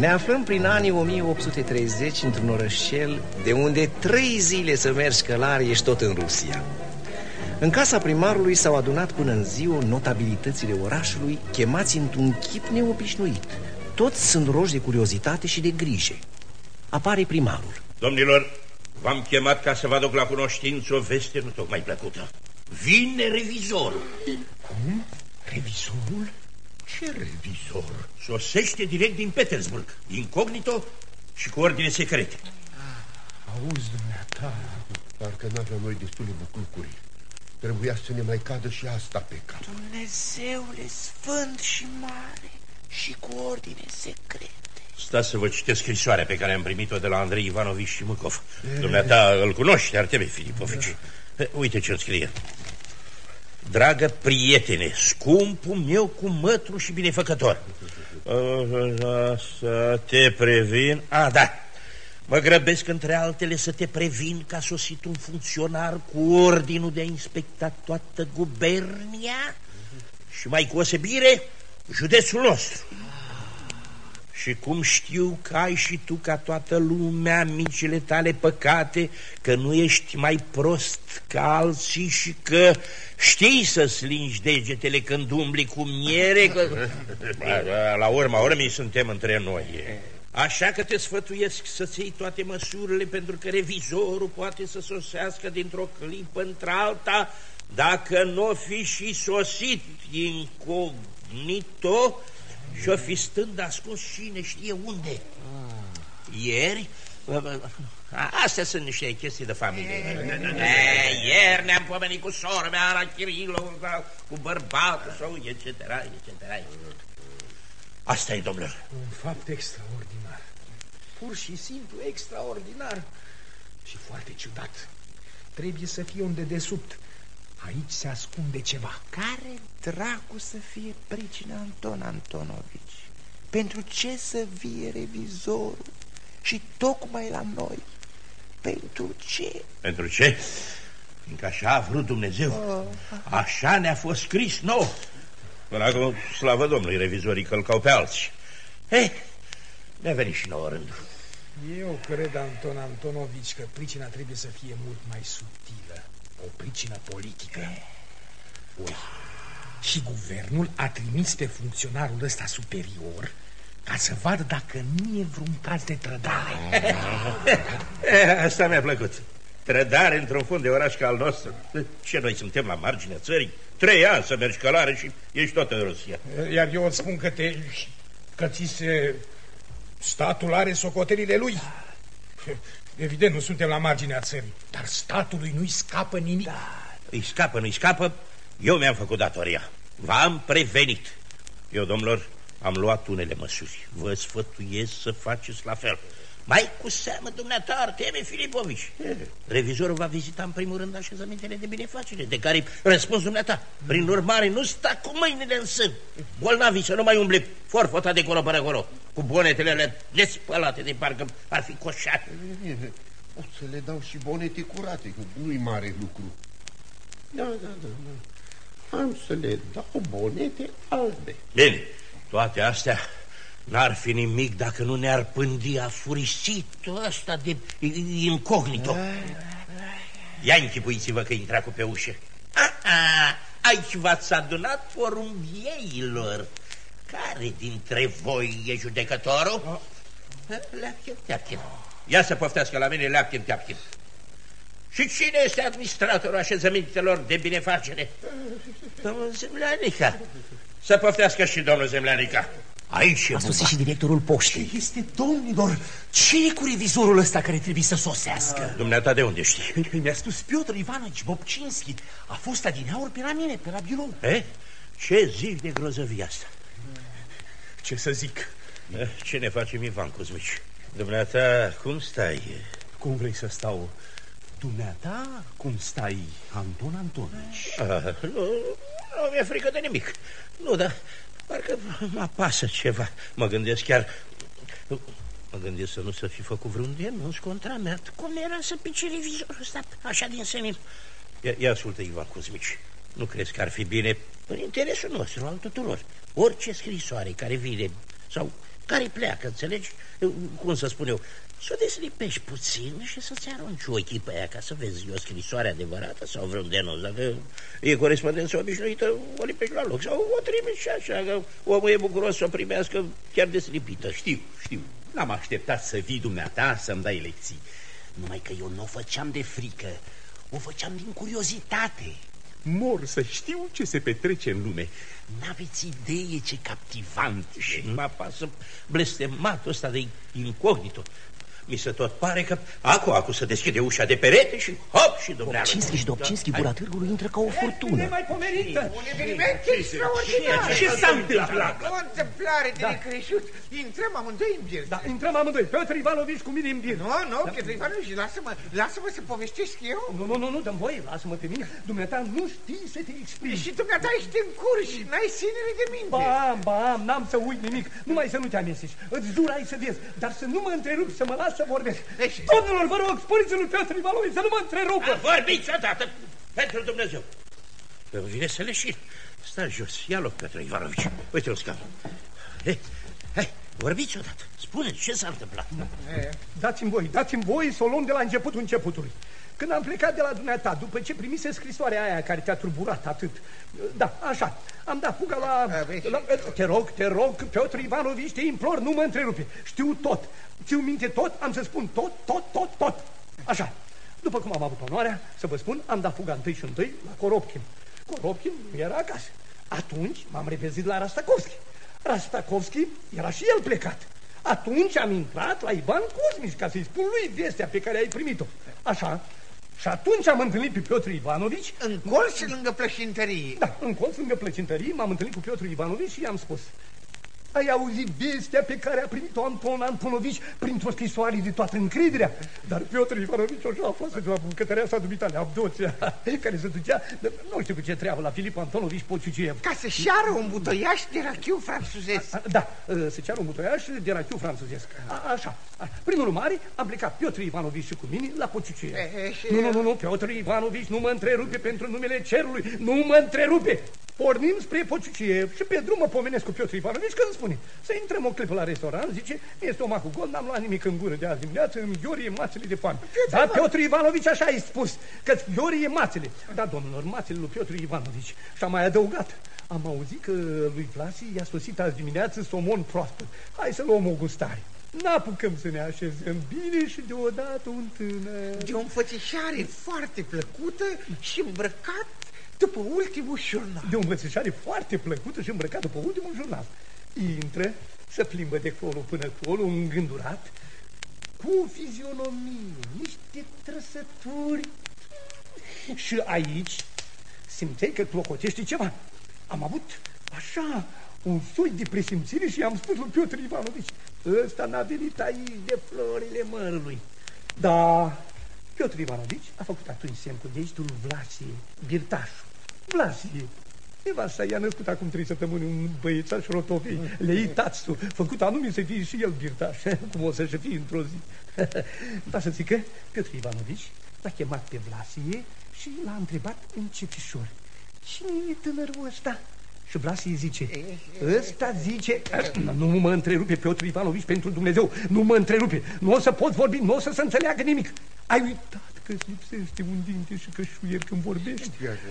Ne aflăm prin anii 1830 într-un orășel de unde 3 zile să mergi călare ești tot în Rusia. În casa primarului s-au adunat până în ziua notabilitățile orașului, chemați într-un chip neobișnuit. Toți sunt roși de curiozitate și de grijă. Apare primarul. Domnilor, v-am chemat ca să vă aduc la cunoștință o veste nu tocmai plăcută. Vine revizorul. Cum? Revizorul? Ce revizor? Sosește direct din Petersburg, incognito și cu ordine secrete. Auzi, dumneata, parcă n-aveam noi destule buclucuri. Trebuia să ne mai cadă și asta pe cap. Dumnezeule sfânt și mare, și cu ordine secrete. Stați să vă citesc scrisoarea pe care am primit-o de la Andrei Ivanovici și Mâcov. Dumneata îl cunoști, Artemei Filipovici. Uite ce-l scrie. Dragă prietene, scumpul meu cu mătru și binefăcător, să te previn. Da. Mă grăbesc între altele să te previn că a sosit un funcționar cu ordinul de a inspecta toată gubernia și mai cu osebire județul nostru. Și cum știu că ai și tu ca toată lumea micile tale păcate, că nu ești mai prost ca alții și că știi să-ți lingi degetele când umbli cu miere, că... La urma urmei suntem între noi. Așa că te sfătuiesc să-ți iei toate măsurile, pentru că revizorul poate să sosească dintr-o clipă într-alta, dacă n-o fi și sosit incognito și-o fi stând ascuns cine știe unde. Ieri... Astea sunt niște chestii de familie. Ieri ne-am pomenit cu sora mea, Ana Chirilov, cu bărbatul său, etc. Asta e, domnule. Un fapt extraordinar. Pur și simplu extraordinar. Și foarte ciudat. Trebuie să fie un dedesubt. Aici se ascunde ceva. Care dracu să fie pricina, Anton Antonovici? Pentru ce să vie revizorul? Și tocmai la noi. Pentru ce? Pentru ce? Fiindcă așa a vrut Dumnezeu. Așa ne-a fost scris nou. Până acum, slavă Domnului, revizorii călcau pe alții. Ne-a venit și nouă rândul. Eu cred, Anton Antonovici, că pricina trebuie să fie mult mai subtilă. O pricină politică. Și guvernul a trimis pe funcționarul ăsta superior ca să vadă dacă nu e vreun caz de trădare. Asta mi-a plăcut. Trădare într-un fund de oraș ca al nostru. Ce, noi suntem la marginea țării? 3 ani să mergi călare și ești tot în Rusia. Iar eu îți spun că statul are socotelile lui. Evident, nu suntem la marginea țării, dar statului nu-i scapă nimic. Nu-i scapă. Eu mi-am făcut datoria. V-am prevenit. Eu, domnilor, am luat unele măsuri. Vă sfătuiesc să faceți la fel. Mai cu seamă, dumneata, Artemei Filipovici. Revizorul va vizita în primul rând așezămintele de binefacere, de care răspuns dumneata. Prin urmare, nu sta cu mâinile în sân. Bolnavii să nu mai umble forfota de colo până acolo, cu bonetele despălate de parcă ar fi coșate. O să le dau și bonete curate, că nu-i mare lucru. Da. Am să le dau bonete albe. Bine, toate astea n-ar fi nimic dacă nu ne-ar pândi afurisitul ăsta de incognito. Ia închipuiți-vă că intra cu pe ușă. Aici v-ați adunat porumbiilor. Care dintre voi e judecătorul? Leapchin. Ia să poftească la mine Leapchin. Și cine este administratorul așezămintelor de binefacere? Domnul Zemleanica. Să poftească și domnul Zemleanica. Aici a sosit și directorul poștei. Ce este, domnilor? Ce e cu revizorul ăsta care trebuie să sosească? Dumneata de unde știi? Mi-a spus Piotr Ivanovici Bobcinski. A fost adineauri pe la mine, pe la birou. Ce zici de grozăvia asta? Ce să zic? Ce ne facem, Ivan Cuzmici? Dumneata, cum stai? Cum vrei să stau? Dumneata, cum stai, Anton Antonovici? Nu mi-e frică de nimic. Nu, dar parcă mă apasă ceva. Mă gândesc să nu să fi făcut vreun denunț contra mea. Cum era să pice revizorul ăsta așa din senin? Ia ascultă, Ivan Cuzmici. Nu crezi că ar fi bine, în interesul nostru, al tuturor, orice scrisoare care vine sau care pleacă, înțelegi? Cum să spun eu, să o deslipești puțin și să-ți arunci ochii pe aia ca să vezi o scrisoare adevărată sau vreun denunț. Dacă e corespondență obișnuită, o lipești la loc sau o trimiți și așa, că omul e bucuros să o primească chiar deslipită. Știu, n-am așteptat să vii dumneata să-mi dai lecții. Numai că eu nu o făceam de frică, o făceam din curiozitate. Mor să știu ce se petrece în lume. N-aveți idee ce captivant. Și mă apasă blestematul ăsta de incognito. Mi se tot pare că acu se deschide ușa de perete și hop și dumneavoastră. Dobcinski și Dobcinski, gura târgului intră ca o furtună. Nemaipomenită! Un eveniment extraordinar! Ce s-a întâmplat? O întâmplare de necreșut. Intrăm amândoi în bir. Da, intrăm amândoi. Piotr Ivanovici cu mine în bir. Nu, Piotr Ivanovici, lasă-mă să povestesc eu. Nu, dă-mi voie, lasă-mă pe mine. Dumneata nu știi să te exprimi. Și dumneata ești în curs și n-ai sinele de minte. Bam, n-am să uit nimic. Numai să nu te amestești. Îți jur, ai să vezi. Dar să nu mă întrerupi, să mă las să vorbesc. Domnilor, vă rog, spuneți lui Piotr Ivanovici să nu mă întrerupă. Vorbiți odată, pentru Dumnezeu. Îmi vine să leșin. Stai jos, ia loc, Piotr Ivanovici. Uite un scaun. Hai, vorbiți odată. Spuneți, ce s-a întâmplat? Dați-mi voi să o luăm de la începutul începutului. Când am plecat de la dumneata, după ce primise scrisoarea aia care te-a turburat atât, da, așa, am dat fuga la... Te rog, Piotr Ivanovici, te implor, nu mă întrerupe. Știu tot, țiu minte tot, am să spun tot. Așa, după cum am avut onoarea să vă spun, am dat fuga întâi la Koropkin. Koropkin nu era acasă. Atunci m-am repezit la Rastakovski. Rastakovski era și el plecat. Atunci am intrat la Ivan Cosmici ca să-i spun lui vestea pe care ai primit-o. Așa. Și atunci am întâlnit pe Piotr Ivanovici în colț lângă plăcintărie. Da, în colț lângă plăcintărie m-am întâlnit cu Piotr Ivanovici și i-am spus: ai auzit vestea pe care a primit-o Anton Antonovici printr-o scrisoare de toată încrederea? Dar Piotr Ivanovici așa aflase de la bucătărea sa dumitale, Avdoția, care se ducea, nu știu cu ce treabă, la Filip Antonovici Pociuciev. Ca să-și ceară un butoiaș de rachiu franțuzesc. Da, să ceară un butoiaș de rachiu franțuzesc. Așa. Prin urmare, am plecat Piotr Ivanovici și cu mine la Pociuciev. Nu, Piotr Ivanovici, nu mă întrerupe pentru numele cerului, nu mă întrerupe. Pornim spre Pociuciev și pe drum mă pomenesc cu Piotr Ivanovici când spune: să intrăm o clipă la restaurant, zice, mie stomacul gol, n-am luat nimic în gură de azi dimineață, îmi gheorie mațele de foame. Da, Piotr Ivanovici așa ai spus, că-ți gheorie mațele. Da, domnilor, mațele lui Piotr Ivanovici. Și am mai adăugat: am auzit că lui Vlasi i-a sosit azi dimineață somon proaspăt. Hai să luăm o gustare. N-apucăm să ne așezăm bine și deodată un tânăr de o înfățișare foarte plăcută și îmbrăcat după ultimul jurnal. De o învățășare foarte plăcută și îmbrăcat după ultimul jurnal. Intră, se plimbă de colo până colo, îngândurat, cu o fizionomie, niște trăsături. Și aici simțeai că clocotește ceva. Am avut așa un soi de presimțire și i-am spus lui Piotr Ivanovici: ăsta n-a venit aici de florile mărului. Da, Piotr Ivanovici a făcut atunci semn cu degetul Vlasie, birtașul. Vlasie, nevasta i-a născut acum 3 săptămâni un băiețaș rotovei, Leitațu, făcut anume să fie și el birtaș, cum o să fie într-o zi. Da, să zic că Piotr Ivanovici l-a chemat pe Vlasie și l-a întrebat încetișor: cine e tânărul ăsta? Și Vlasie zice: ăsta zice... Nu mă întrerupe, Piotr Ivanovici, pentru Dumnezeu, nu mă întrerupe. Nu o să pot vorbi, nu o să se înțeleagă nimic. Ai uitat că-ți lipsește un dinte și că șuieri când vorbești?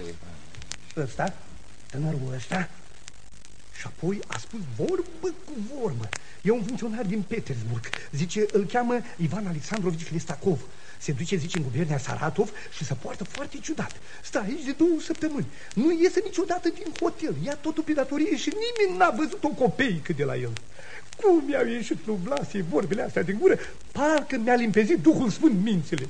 Ăsta, tânărul ăsta. Și apoi a spus vorbă cu vorbă. E un funcționar din Petersburg. Zice, îl cheamă Ivan Alexandrovici Lestakov. Se duce, zice, în guvernia Saratov și se poartă foarte ciudat. Stă aici de 2 săptămâni. Nu iese niciodată din hotel. Ia totul pe datorie și nimeni n-a văzut o copeică de la el. Cum mi-au ieșit lui Vlasie vorbele astea din gură, parcă mi-a limpezit Duhul Sfânt mințile.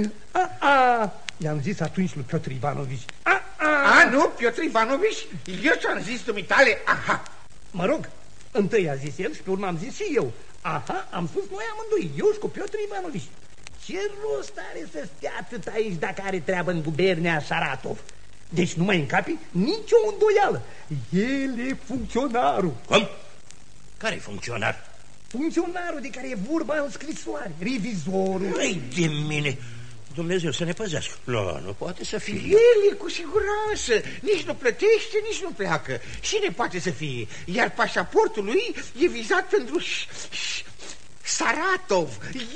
I-am zis atunci lui Piotr Ivanovici. Nu, Piotr Ivanovici, eu ți-am zis dumitale, aha. Mă rog, întâi a zis el și pe urmă am zis și eu. Aha, am spus noi amândoi, eu și cu Piotr Ivanovici. Ce rost are să stea atât aici dacă are treabă în gubernia Saratov? Deci nu mai încapi nicio îndoială. El e funcționarul. Cum? Care-i funcționar? Funcționarul de care e vorba în scrisoare, revizorul. Ei de mine, Dumnezeu să ne păzească. Nu poate să fie. El e cu siguranță. Nici nu plătește, nici nu pleacă. Cine poate să fie? Iar pașaportul lui e vizat pentru Saratov.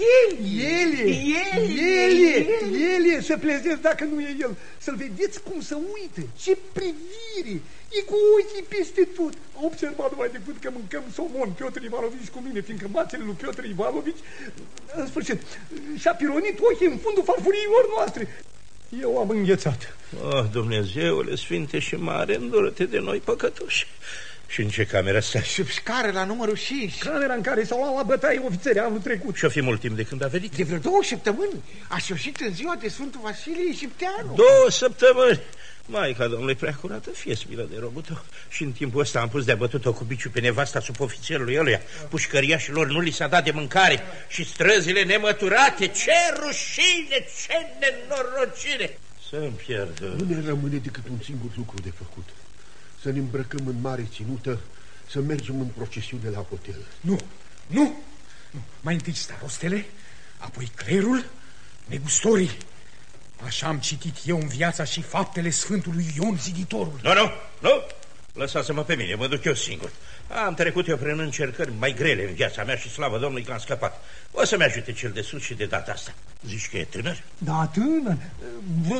El e, să plezesc dacă nu e el. Să-l vedeți cum să uită, ce privire. E cu ochii peste tot. A observat numai decât că mâncăm somon Piotr Ivanovici cu mine, fiindcă mațele lui Piotr Ivanovici, în sfârșit, și-a pironit ochii în fundul farfuriilor noastre. Eu am înghețat. Dumnezeule sfinte și mare, îndură-te de noi păcătoși. Și în ce cameră stai? Sub scară la numărul 5. Camera în care s-au luat la bătaie ofițeri anul trecut. Și-o fi mult timp de când a venit? De vreo 2 săptămâni. A sosit în ziua de Sfântul Vasilie Egipteanu. 2 săptămâni? Maica Domnului Preacurată, fie milă de robul tău. Și în timpul ăsta am pus de-a bătut-o cu biciu pe nevasta subofițerului ăluia. Pușcăriașilor nu li s-a dat de mâncare. Și străzile nemăturate. Ce rușine, ce nenorocire! Să-mi pierdă. Nu ne rămâne decât un singur lucru de făcut. Să ne îmbrăcăm în mare ținută, să mergem în procesiune la hotel. Nu. Mai întâi starostele, apoi clerul, negustorii. Așa am citit eu în Viața și Faptele Sfântului Ion Ziditorul. Nu. Lăsați-mă pe mine, mă duc eu singur. Am trecut eu prin încercări mai grele în viața mea și slavă Domnului că am scăpat. O să-mi ajute cel de sus și de data asta. Zici că e tânăr? Da, tânăr. Vreo 23-24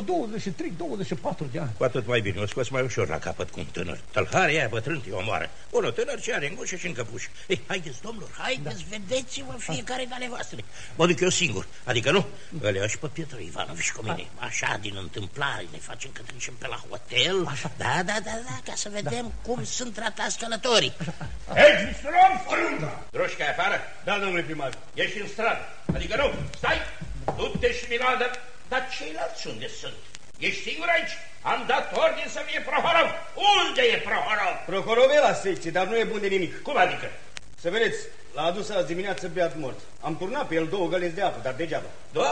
de ani. Cu atât mai bine, o scoți mai ușor la capăt cu un tânăr. Tălharea aia bătrân te omoară. Unul tânăr ce are în gușă și în căpuș. Ei, haideți, domnilor, haideți, vedeți-vă fiecare de ale voastre. Mă duc eu singur, adică nu. Îl și pe Piotr Ivanovici cu mine. Așa, din întâmplare, ne facem că trecem pe la hotel. Așa. Da, ca să vedem cum sunt tratați călătorii. Extrăm frunza! Droșca afară? Da, domnule primar. Ești în stradă. Adică nu, stai, du-te și Miladă. Dar ceilalți unde sunt? Ești singur aici? Am dat ordine să fie Prohorov. Unde e Prohorov? Prohorov e la secție, dar nu e bun de nimic. Cum adică? Să vedeți, l-a adus azi dimineață beat mort. Am turnat pe el 2 găleți de apă, dar degeaba.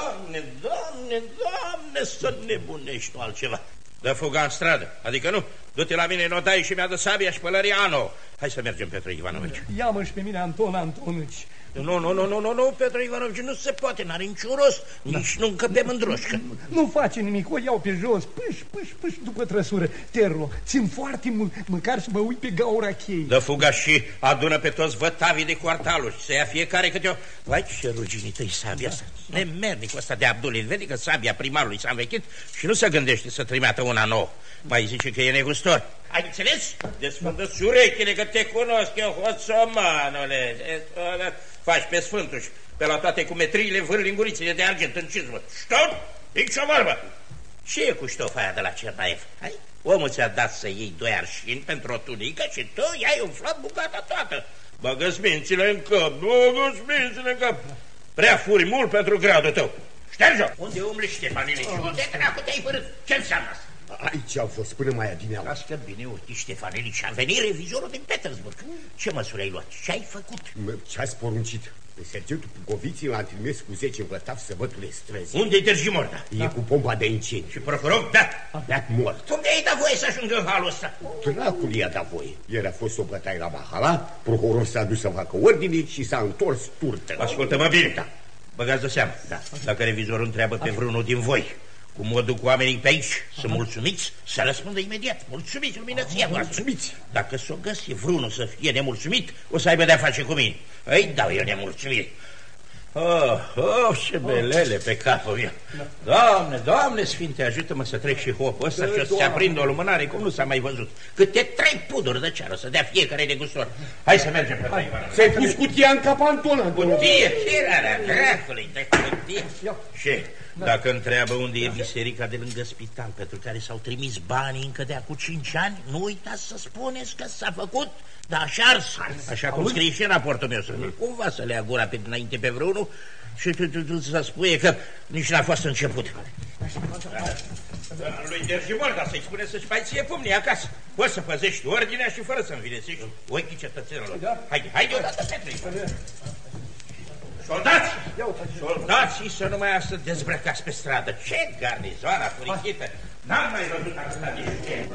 Doamne, să nebunești tu altceva. Dă fuga în stradă, adică nu. Du-te la mine în odaie și mi-a dă sabia și pălăria Ano. Hai să mergem, Petru Ivanovici. Ia-mă și pe mine, Anton Antonici. Nu, Petru Ivanovici, nu se poate, n-are niciun rost. Nici nu încăpem în droșcă. Nu face nimic, o iau pe jos, pâș, după trăsură. Te rog, țin foarte mult, măcar să mă uit pe gaura cheii. Dă fuga și adună pe toți vătavii de cuartalul și să ia fiecare câte o... Vai, ce ruginii tăi sabia asta. Nemernicul ăsta de Abdulin, vede că sabia primarului s-a învechit și nu se gândește să trimeată una nouă. Mai zice că e negustor. Ai înțeles? Desfundă-ți urechile că te cunosc eu, hoțomanule. Faci pe sfântuși, pe la toate cu metriile vârlingurițele de argint în cizmă. Ștop? Nici o vorbă. Ce e cu ștofa aia de la Cernaev? Hai? Omul ți-a dat să iei 2 arșini pentru o tunică și tu i-ai umflat bucata toată. Băgă-ți mințile în cap, Prea furi mult pentru gradul tău. Șterge-o! Unde umbli, Ștefanilici? Unde dracu te-ai părât? Ce înseamnă asta? Aici au fost până mai adineaua. Lasă bine, uite, Ștefanilici, a venit revizorul din Petersburg. Ce măsuri ai luat? Ce ai făcut? Ce-ați poruncit? Pe sergentul Pugoviții l-am trimis cu 10 vătavi să bătule străzi. Unde-i Târjimorda? E cu pompa de incendiu. Și procurorul? Da. Mort. Cum de-ai dat voie să ajungă în halul ăsta? Dracul i-a dat voie. Ieri a fost o bătaie la Mahala, procurorul s-a dus să facă ordine și s-a întors turtă. Ascultă-mă bine. Da. Băgați de seamă. Da. Dacă revizorul întreabă pe vreunul din voi cum o duc oamenii pe aici, sunt mulțumiți, să răspundă imediat. Mulțumiți, luminăția voastră. Mulțumiți. Dacă s-o găsi vreunul să fie nemulțumit, o să aibă de-a face cu mine. Îi dau eu nemulțumire. Ce belele pe capul meu. Doamne, Sfinte, ajută-mă să trec și hopul ăsta și o să se aprindă o lumânare cum nu s-a mai văzut. Câte 3 puduri de ceară să dea fiecare negustor. Hai să mergem pe Ivanovici. S-ai pus cutia în cap, Anton. Cutie, firarea dracului de cutie. Și dacă întreabă unde e biserica de lângă spital pentru care s-au trimis banii încă de acum 5 ani, nu uitați să spuneți că s-a făcut, dar așa ars, așa cum scrie și în raportul meu, să nu cumva să le ia gura pe dinainte pe vreunul și tu să spui că nici n-a fost început. Lui Târjimorda să-i spune să-și mai ție pumnii acasă. Poți să păzești ordinea și fără să învilesești ochii cetățenilor. Haide odată, Petru. Soldații să nu mai să dezbrăcați pe stradă. Ce garnizoara furichită! N-am mai văzut asta de știe.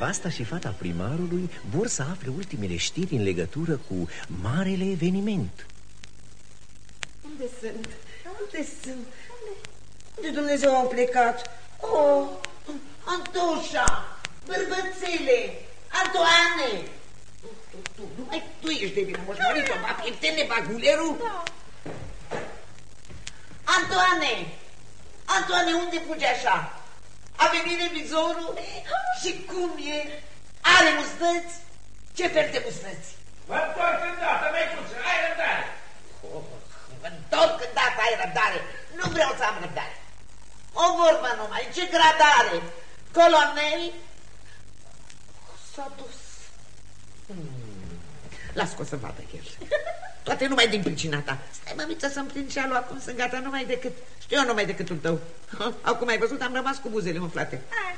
Nevasta și fata primarului vor să afle ultimele știri în legătură cu marele eveniment. Unde sunt? Unde Dumnezeu au plecat? Oh, Antoșa, bărbățele, Antoane! Numai tu ești de vină, moșmăriță, baptene, bagulerul? Da. Antoane, unde fugi așa? A venit revizorul? Și cum e? Are mustăți? Ce fel de mustăți? Mă întorc îndată, măicuță, ai răbdare. Mă întorc îndată, ai răbdare. Nu vreau să am răbdare. O vorbă numai, ce gradare? Colonel? S-a dus. Las-o să vadă el. Toate numai din pricina ta. Stai, mămiță, să-mi prind șalul, acum sunt gata numai decât... Știu eu numai decâtul tău. Acum ai văzut, am rămas cu buzele umflate.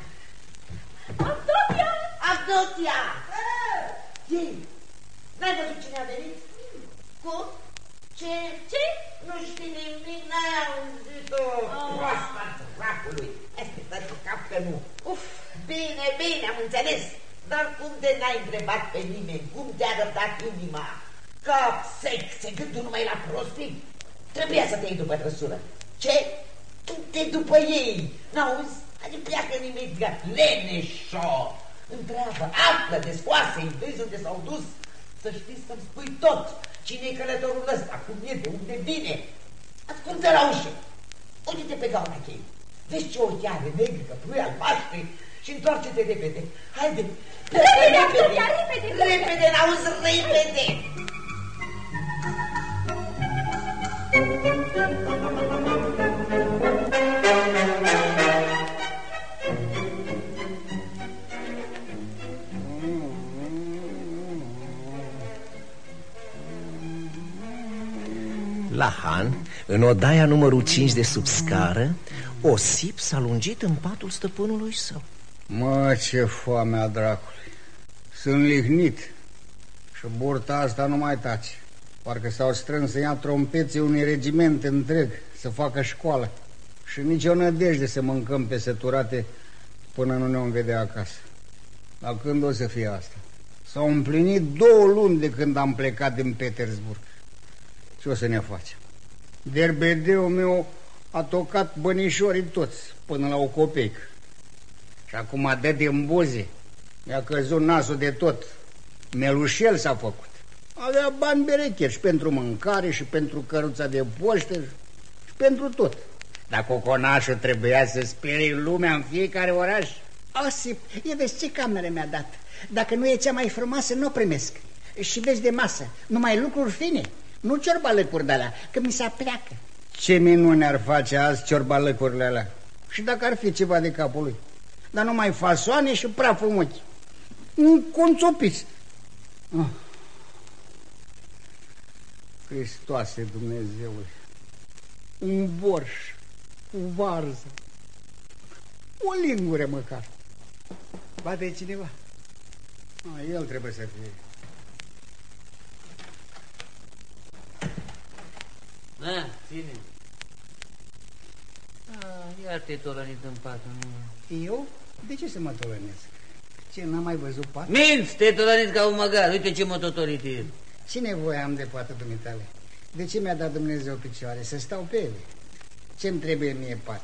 Avdotia! Ei, n-ai văzut cine a venit? Cum? Ce? Nu știi nimic, n-ai auzit-o. Proasta dracului. Este să cu cap că nu. Uf, bine, am înțeles. Dar cum de n-ai întrebat pe nimeni? Cum te-a răbdat inima? Cap sec, se gândul numai la prostii? Trebuia să te iei după trăsură. Ce? Du-te după ei. N-auzi? Adică pleacă imediat. Leneșo! Întreabă, află de scoase-i, vezi unde s-au dus. Să știi să-mi spui tot. Cine-i călătorul ăsta? Cum e? De unde vine? Ascultă la ușă. Uite-te pe gauna cheie. Vezi ce ochi are, negrică, plui albaștri. Și întoarce-te repede. Haide! Repede, n-auzi, repede! La Han, în odaia numărul 5 de sub scară, Osip s-a lungit în patul stăpânului său. Mă, ce foame a dracului. Sunt lihnit. Și burta asta nu mai tace. Parcă s-au strâns să ia trompeții unui regiment întreg, să facă școală. Și nici o nădejde să mâncăm pe săturate până nu ne-om vedea acasă. Dar când o să fie asta? S-au împlinit 2 luni de când am plecat din Petersburg. Ce o să ne facem? Derbedeul meu a tocat bănișorii toți, până la o copeică. Și acum dă din buze. Mi-a căzut nasul de tot. Melușel s-a făcut. Avea bani berecher și pentru mâncare, și pentru căruța de poștă, și pentru tot. Dar coconașul trebuia să sperie lumea în fiecare oraș. Osip, vezi ce cameră mi-a dat. Dacă nu e cea mai frumoasă, nu o primesc. Și vezi de masă, numai lucruri fine. Nu ciorbalăcuri de-alea, că mi se apleacă. Ce minune ar face azi ciorbalăcurile alea. Și dacă ar fi ceva de capul lui. Dar numai fasoane și praful în ochi. Un conțopis. Hristoase Dumnezeule. Un borș cu varză. O lingură măcar. Bate cineva. El trebuie să fie. Da, ține. Iar te-ai tolănit în pat. Eu? De ce să mă tolănesc? Ce, n-am mai văzut pat? Minți, te-ai tolănit ca un măgar. Uite ce mototorit e. Ce nevoie am de patul dumitale? De ce mi-a dat Dumnezeu picioare? Să stau pe ele. Ce-mi trebuie mie pat?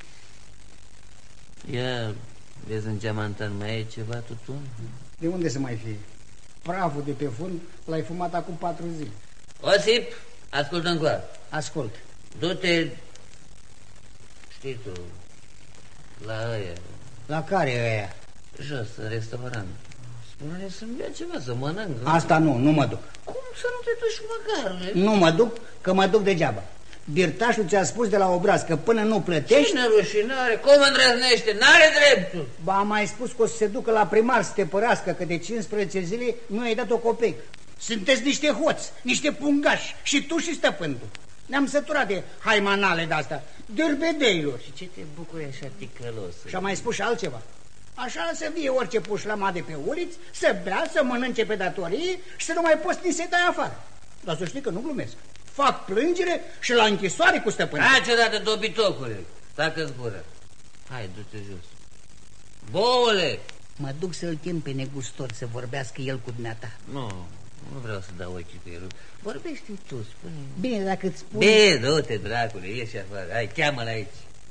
Ia, vezi în geamantan, mai e ceva tutun? De unde să mai fie? Praful de pe fund l-ai fumat acum 4 zile. Osip, ascultă încoa. Ascult. Du-te, știi tu, la ăia. La care ăia? Jos, în restaurant. Spune-ne să-mi ia ceva, să mănânc. Asta nu mă duc. Cum să nu te duci măcar? Nu mă duc, că mă duc degeaba. Birtașul ți-a spus de la obraz că până nu plătești... Cine rușinare? Cum îndrăznește? N-are dreptul. Ba, am mai spus că o să se ducă la primar să te părască, că de 15 zile nu ai dat o copeică. Sunteți niște hoți, niște pungași, și tu și stăpânul. Ne-am săturat de haimanale de-asta, dârbedeilor. Și ce te bucuri așa ticălos? Și am mai spus și altceva. Așa să vie orice pușlama de pe uliți, să bea, să mănânce pe datorie și să nu mai poți nici să dai afară. Dar să știi că nu glumesc. Fac plângere și la închisoare cu stăpânul. Hai odată, dobitocule, tacă-ți gura. Hai, du-te jos. Boule, Mă duc să-l chem pe negustor să vorbească el cu dumneata. Nu vreau să dau ochii pe el. Vorbește tu, spune. Bine, dacă îți spun... Bine, du-te, dracule, ieși afară. Hai, cheamă-l aici.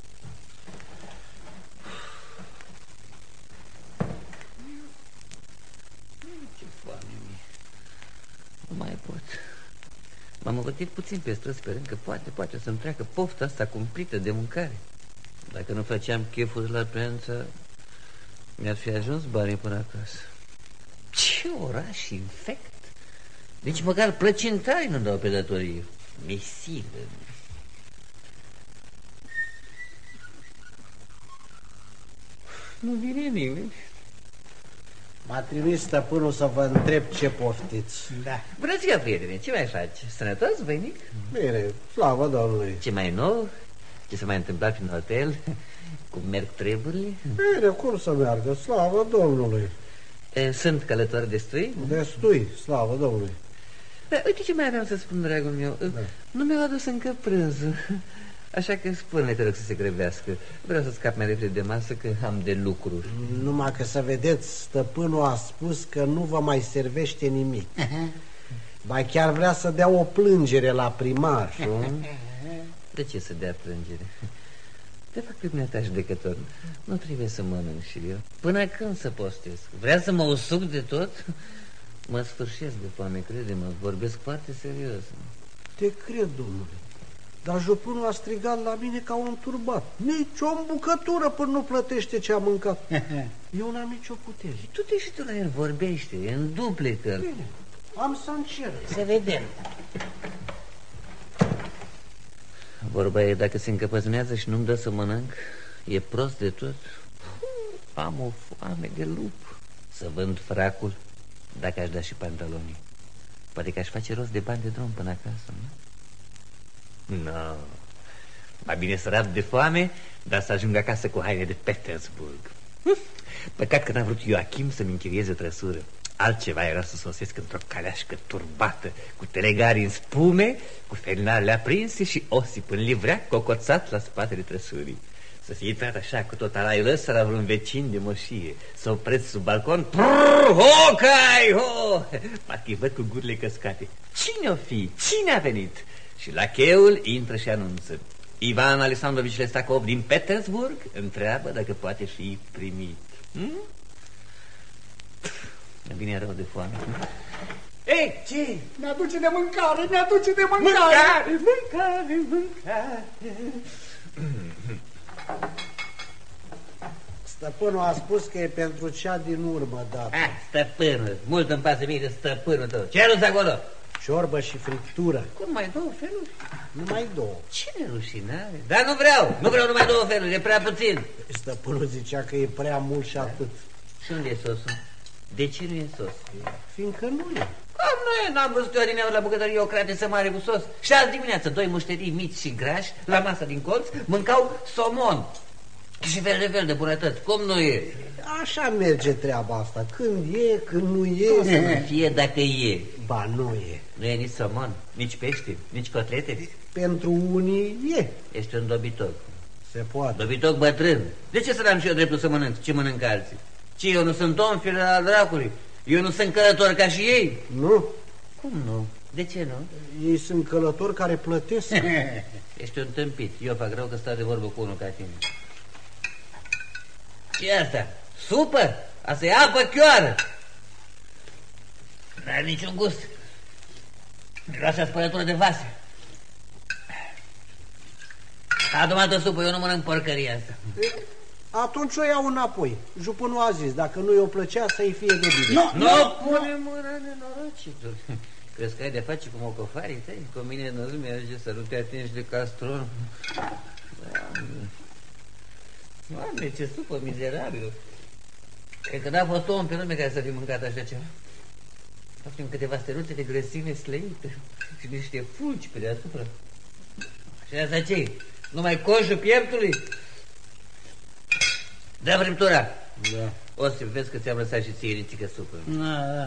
Ce foame mie. Nu mai pot. M-am învățit puțin pe străzi, sperând că poate să-mi treacă pofta asta cumplită de mâncare. Dacă nu făceam chefuri la Pența, mi-ar fi ajuns banii până acasă. Ce oraș infect! Deci măcar plăcintarii nu dau pe datorie. Mesilă. Nu vine nimeni. M-a trimis stăpânul să vă întreb ce poftiți. Da. Bună ziua, prietene, ce mai faci? Sănătos, voinic? Bine, slavă Domnului. Ce mai nou? Ce s-a mai întâmplat prin hotel? Cum merg treburile? Bine, cum să meargă, slavă Domnului. Sunt călători destui? Destui, slavă Domnului. Da, uite ce mai aveam să spun, dragul meu. Nu mi-au adus încă prânzul. Așa că spune, te rog, să se grăbească. Vreau să scap mai repede de masă, că am de lucru. Numai că să vedeți, stăpânul a spus că nu vă mai servește nimic. Ba chiar vrea să dea o plângere la primar. De ce să dea plângere? Te fac pe dumneata judecător. Nu trebuie să mănânc și eu. Până când să postez? Vrea să mă usuc de tot? Mă sfârșesc de foame, crede-mă. Vorbesc foarte serios. Te cred, domnule. Dar jupânul a strigat la mine ca un turbat. Nici o îmbucătură până nu plătește ce a mâncat. Eu n-am nicio putere. Tu te și tu la el, vorbește, în duplecă. Bine, am să încerc. Să vedem. Vorba e, dacă se încăpăznează și nu-mi dă să mănânc, e prost de tot. Am o foame de lup. Să vând fracul, dacă aș da și pantalonii. Poate că aș face rost de bani de drum până acasă, nu? No. Mai bine să rab de foame, dar să ajung acasă cu haine de Petersburg. Păcat că n-a vrut Ioachim să-mi închirieze o trăsură. Altceva era să sosesc într-o caleașcă turbată, cu telegari în spume, cu felinarele aprinse și osip în livrea cocoțat la spatele trăsurii. Să fie intrat așa cu tot alaiul ăsta la vreun vecin de moșie, să opreți sub balcon. Ho, cai, ho! Parcă-i văd cu gurile căscate. Cine-o fi? Cine a venit? Și lacheul intră și anunță: Ivan Alexandrovici Lestakov din Petersburg întreabă dacă poate fi primit. Îmi vine rău de foame. Ei, ce? Ne-aduce de mâncare, ne-aduce de mâncare. Mâncare. Stăpânul a spus că e pentru cea din urmă dată. Stăpânul, mult îmi pasă mie de stăpânul tău. Ce arunți acolo? Ciorbă și friptură. Cum, mai două feluri? Numai două. Ce nerușinare. Dar nu vreau numai două feluri, e prea puțin. Stăpânul zicea că e prea mult și atât. Și unde e sosul? De ce nu e sos? Fiindcă nu e. Cum nu e? N-am văzut eu adineauri la bucătărie o creată mare cu sos. Și azi dimineață doi mușterii mici și grași la masa din colț mâncau somon și fel de bunătăți. Cum nu e? Așa merge treaba asta. Când e, când nu e. Cum să nu fie dacă e? Ba nu e. Nu e nici somon, nici pește, nici cotlete. Pentru unii e. Ești un dobitoc. Se poate. Dobitoc bătrân. De ce să n-am și eu dreptul să mănânc ce mănâncă alții? Ce, eu nu sunt om, fiule al dracului? Eu nu sunt călător ca și ei? Nu. Cum nu? De ce nu? Ei sunt călători care plătesc. Ești un tâmpit. Eu fac rău că stau de vorbă cu unul ca tine. Ce e asta? Supă? Asta e apă chioară. N-are niciun gust. Miroase spălătură de vase. Adu-mă supă, eu nu mănânc porcăria asta. Atunci o iau înapoi. Jupânul a zis, dacă nu i-o plăcea, să-i fie de bine. Nu pune mâna nenorocitul. Crezi că ai de face cu mocofarii tăi? Cu mine nu-ți merge să nu te atingi de castron. Doamne, ce supă mizerabilă. Cred că n-a fost om pe lume care să fi mâncat așa ceva. Facem câteva steluțe de grăsime slăită și niște fulgi pe deasupra. Și asta ce? Numai coșul pieptului? Dă friptura. Da. O să vezi că ți-am lăsat și ție nițică supă. Da.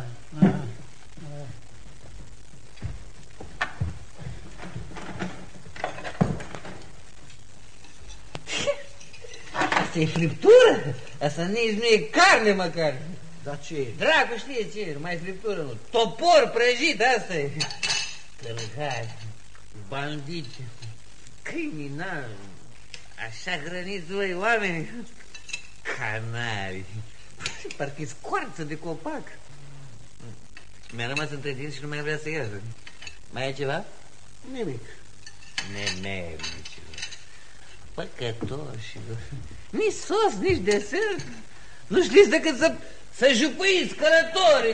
Asta Asta e friptură? Asta nici nu e carne măcar. Dar ce e? Dracu știe ce e, numai friptură nu. Topor prăjit, asta e. Călcari, bandiți, criminali, așa hrăniți voi oameni. Canari, parcă-i scoarță de copac. Mi-a rămas între dinți și nu mai vrea să iasă. Mai e ceva? Nimic. Nemernicilor, păcătoșilor, nici sos, nici desert. Nu știți decât să jupuiți călătorii.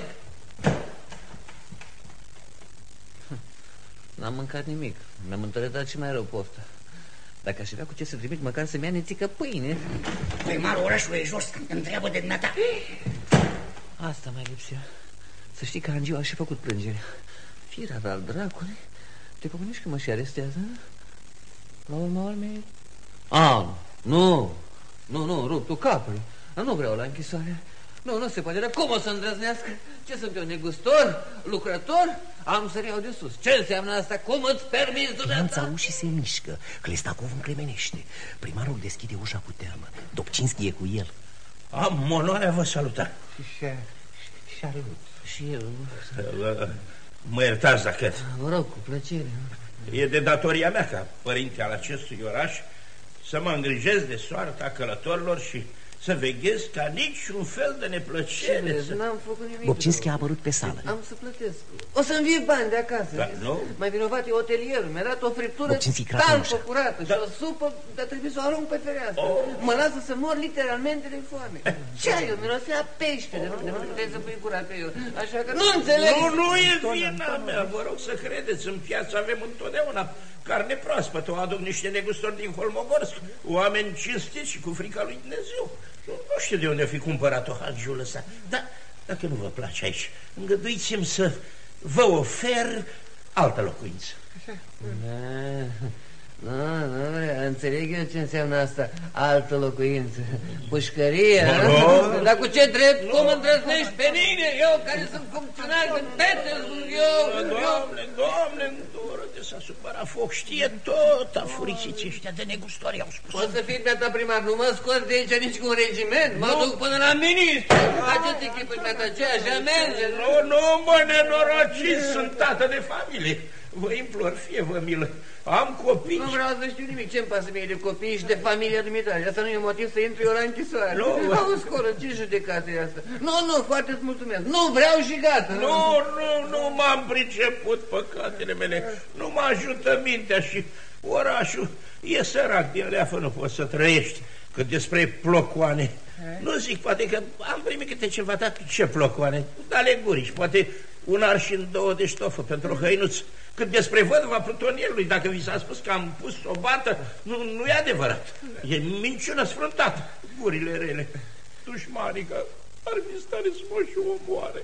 N-am mâncat nimic. Mi-am întăretat și mai rău pofta. Dacă aș avea cu ce să trimit, măcar să-mi ia nețică pâine. Primarul orașului e jos, întreabă de dumneata. Asta mai lipsea. Să știi că Angiu a și făcut plângerea. Firar al dracului. Te pomenești că mă și arestează? La urma urmei... Nu, ruptul capului. Nu vreau la închisoare. Nu se poate, dar cum o să îndrăznească? Ce sunt eu, negustor? Lucrător? Am să iau de sus. Ce înseamnă asta? Cum îți permiți dumneata? Lanța ușii se mișcă. Clestakov încremenește. Primarul deschide ușa cu teamă. Dobcinski e cu el. Am onoarea vă saluta. Salut. Și eu. Mă iertați dacă... Vă rog, cu plăcere. E de datoria mea ca părinte al acestui oraș să mă îngrijesc de soarta călătorilor și să veghez ca niciun fel de neplăcere. N-am făcut nimic. Dobcinski a apărut pe sală. Am să plătesc. O să-mi vie bani de acasă. Da, nu? Mai vinovat e hotelierul. Mi-a dat o friptură talpă curată și o supă, dar trebuie să o arunc pe fereastră. Mă lasă să mor literalmente de foame. Ceaiul mirosea pește. De nu puteai să pui gura pe eu. Așa că nu înțeleg. Nu e vina mea. Vă rog să credeți. În piață avem întotdeauna carne proaspătă. O aduc niște negustori din Holmogorsk. Oameni cinstiți și cu frica lui Dumnezeu. Nu știu de unde fi cumpărat-o hagiul ăsta. Dar dacă nu vă place aici, îngăduiți-mi să vă ofer altă locuință. Nu, înțeleg eu ce înseamnă asta, altă locuință. Pușcărie, dar cu ce drept? Cum îndrăznești pe mine? Eu care sunt funcționar din Petersburg, Doamne, îndură de s-a supărat foc. Știe tot, afurisiții ăștia de negustori au spus. O să fii dumneata primar, nu mă scos de aici nici cu un regiment. Mă duc până la ministru. La ce-ți echipă dumneata aceea? Așa merge. Nu, mă nenorociți, sunt tată de familie. Vă implor, fie vă milă. Am copii. Nu vreau să știu nimic. Ce-mi pasă mie de copii și de familia dumitare? Asta nu e motiv să intri eu la închisoare. Auzi, Coră, ce judecată e asta? Nu, foarte-ți mulțumesc. Nu vreau și gata. Nu m-am priceput, păcatele mele. Nu mă ajută mintea și orașul e sărac din leafă, nu poți să trăiești. Cât despre plocoane, nu zic, poate că am primit câte ceva, dar ce plocoane? Ale gurici, poate un arșin 2 de ștofă pentru hăinuț. Cât despre vădva plutonierului, dacă vi s-a spus că am pus o bată, nu e adevărat. E minciună sfruntată. Gurile rele, dușmanii, că ar fi stare să mă și omoare.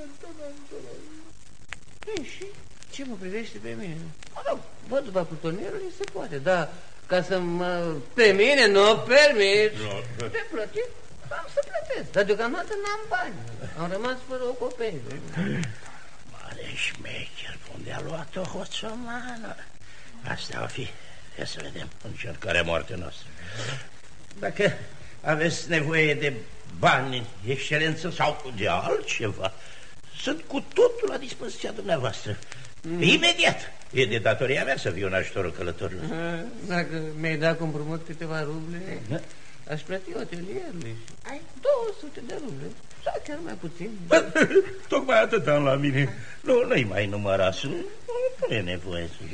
Și ce mă privește pe mine? Vădva plutonierului se poate, dar ca să mă... Pe mine nu permit. De plătit, am să plătesc. Dar deocamdată n-am bani. Am rămas fără o copenie. Mare șmecher, unde a luat-o hoțomană? Asta va fi. Ia să vedem încercarea moartea noastră. Dacă aveți nevoie de bani, excelență, sau de altceva, sunt cu totul la dispoziția dumneavoastră. Imediat. E de datoria mea să fiu în ajutorul călătorilor. Dacă mi-ai dat cu împrumut câteva ruble, aș plăti hotelierului. Ai 200 de ruble. Sau chiar mai puțin. Tocmai atât am la mine. Nu-i mai numărat. Nu e nevoie să...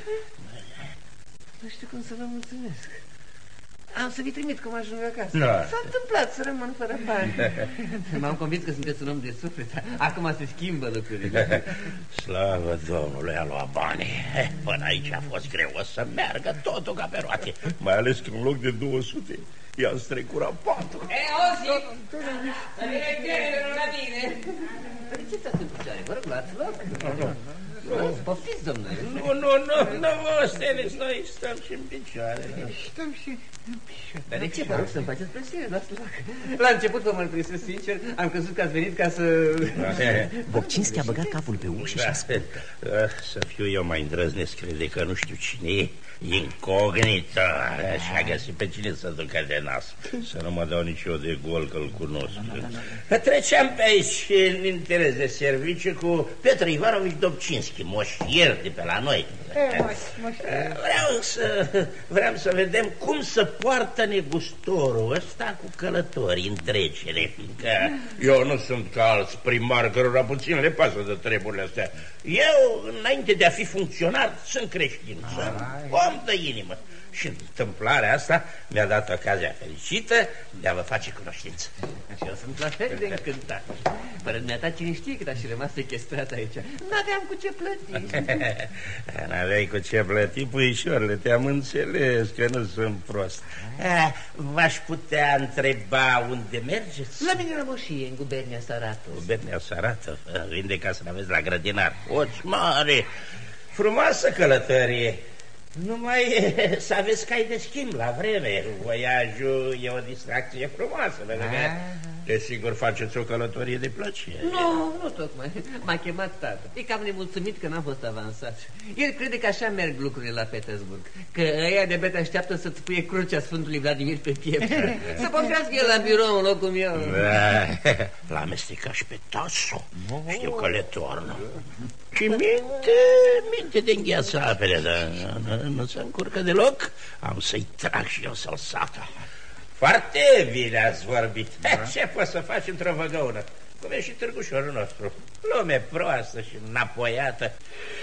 Nu știu cum să vă mulțumesc. Am să vi trimit cum ajung acasă. S-a întâmplat să rămân fără bani. M-am convins că sunteți un om de suflet. Acum se schimbă lucrurile. Slavă Domnului, a luat banii. Până aici a fost greu, o să meargă totul ca pe roate. Mai ales că în loc de 200 i-am strecurat 4. Ozi! Să vine la mine. De ce ți-ați în picioare? Vă rog, luați loc. Poftiți, domnule. Nu vă osteniți, noi stăm și în picioare. Stăm și în picioare. Dar de ce vă rog să-mi faceți plăcere? La început, vă mărturisesc sincer, am crezut că ați venit ca să... Bobcinski a băgat capul pe ușă și ascultă. Să fiu eu mai îndrăznesc, crede că nu știu cine e. Incognito. Și-a găsit pe cine să ducă de nas. Să nu mă dau nici eu de gol că-l cunosc. Treceam pe aici în interes de serviciu cu Petru Ivanovici Dobcinski, moșier de pe la noi. Vreau să vedem cum se poartă negustorul ăsta cu călătorii în trecere. Eu nu sunt ca alți primari cărora puțin le pasă de treburile astea. Eu, înainte de a fi funcționar, sunt creștin, sunt om de inimă. Și întâmplarea asta mi-a dat ocazia fericită de a vă face cunoștință. Și eu sunt la fel de încântat. Fără dumneata, cine știe cât aș fi rămas sequestrat aici? N-aveam cu ce plăti. N-aveai cu ce plăti, puișorile, te-am înțeles că nu sunt prost. V-aș putea întreba unde mergeți? La mine la Moșie, în gubernia Saratov. Gubernia Saratov? Vinde ca să n-aveți la grădinar. Oci mare, frumoasă călătorie. Numai să aveți cai de schimb la vreme. Voiajul e o distracție frumoasă, desigur faceți o călătorie de plăcere. Nu tocmai. M-a chemat tata. E cam nemulțumit că n-am fost avansat. El crede că așa merg lucrurile la Petersburg, că ăia de bet așteaptă să-ți puie crucea Sfântului Vladimir pe piept. Să păstrească el la birou în locul meu. L-a amestecat și pe Tasso. Știu că le toarnă. Și minte de îngheață apele, dar nu se încurcă deloc. Am să-i trag și eu să-l sacă. Foarte bine ați vorbit. Ce poți să faci într-o văgăună? Cum e și târgușorul nostru. Lume proastă și înapoiată.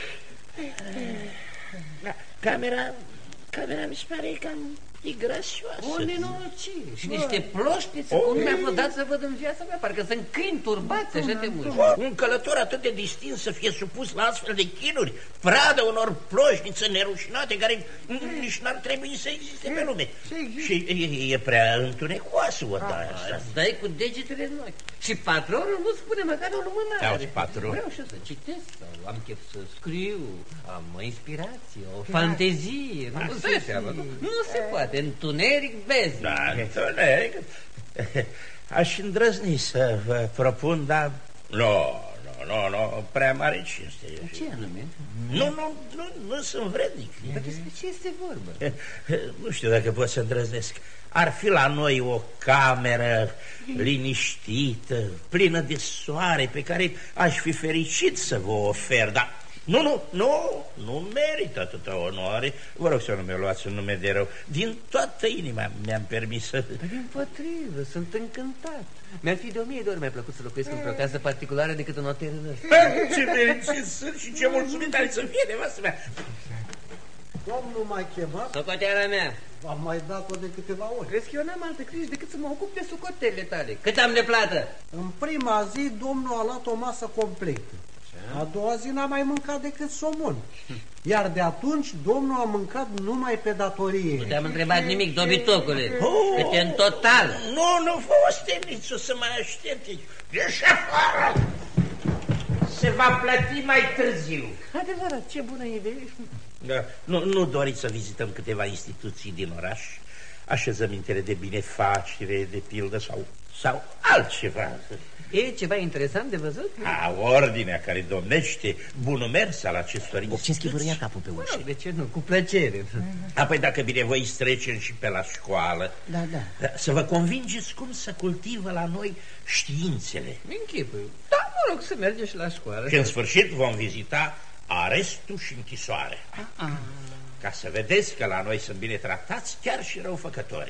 Camera mi se pare cam grasioasă. O nenorocire. Și niște ploșnițe cum mi-a fost dat să văd în viața mea. Parcă sunt câini turbați, așa de mult. Un călător atât de distins să fie supus la astfel de chinuri, pradă unor ploșnițe nerușinate care nici n-ar trebui să existe pe lume. Și e prea întunecoasă odaia asta. Dai cu degetele în ochi. Și patronul nu spune măcar o lumânare. Auzi, patron? Vreau și eu să citesc, sau am chef să scriu, am o inspirație, o fantezie. Nu se poate. Întuneric beznic. Da, întuneric. Aș îndrăzni să vă propun, dar... Nu, prea mare cinste. Ce anume? Nu sunt vrednic. Dar despre ce este vorba? Nu știu dacă pot să îndrăznesc. Ar fi la noi o cameră liniștită, plină de soare, pe care aș fi fericit să vă ofer, dar... Nu merită atâta onoare. Vă rog să nu mi-o luați în nume de rău. Din toată inima mi-am permis să... Dimpotrivă, sunt încântat. Mi-ar fi de 1000 de ori mai plăcut să locuiesc într-o casă particulară decât în hotelul ăsta. Ce fericit sunt și ce mulțumit are să fie nevastă mea. Domnul m-a chemat? Socoteala mea. V-am mai dat-o de câteva ori. Crezi că eu n-am altă grijă decât să mă ocup de socotelele tale? Cât am de plată? În prima zi, domnul a luat o masă completă. A doua zi n-a mai mâncat decât somon. Iar de atunci domnul a mâncat numai pe datorie. Nu te-am întrebat nimic, dobitocule. Câte în total? Nu fă osteniți, o să mai aștepte. Ieși afară! Se va plăti mai târziu. Adevărat, ce bună idee. Da. Nu doriți să vizităm câteva instituții din oraș? Așezămintele de binefacere, de pildă sau altceva? E ceva interesant de văzut? Ordinea care domnește bunul mers al acestor instituții. Bobcinski vârâia capul pe ușă. De ce nu? Cu plăcere. Apoi dacă binevoiți trecem și pe la școală, să vă convingeți cum să cultivă la noi științele. Închipui. Da, mă rog să mergem și la școală. Și în sfârșit vom vizita arestul și închisoare. Ca să vedeți că la noi sunt bine tratați chiar și răufăcătorii.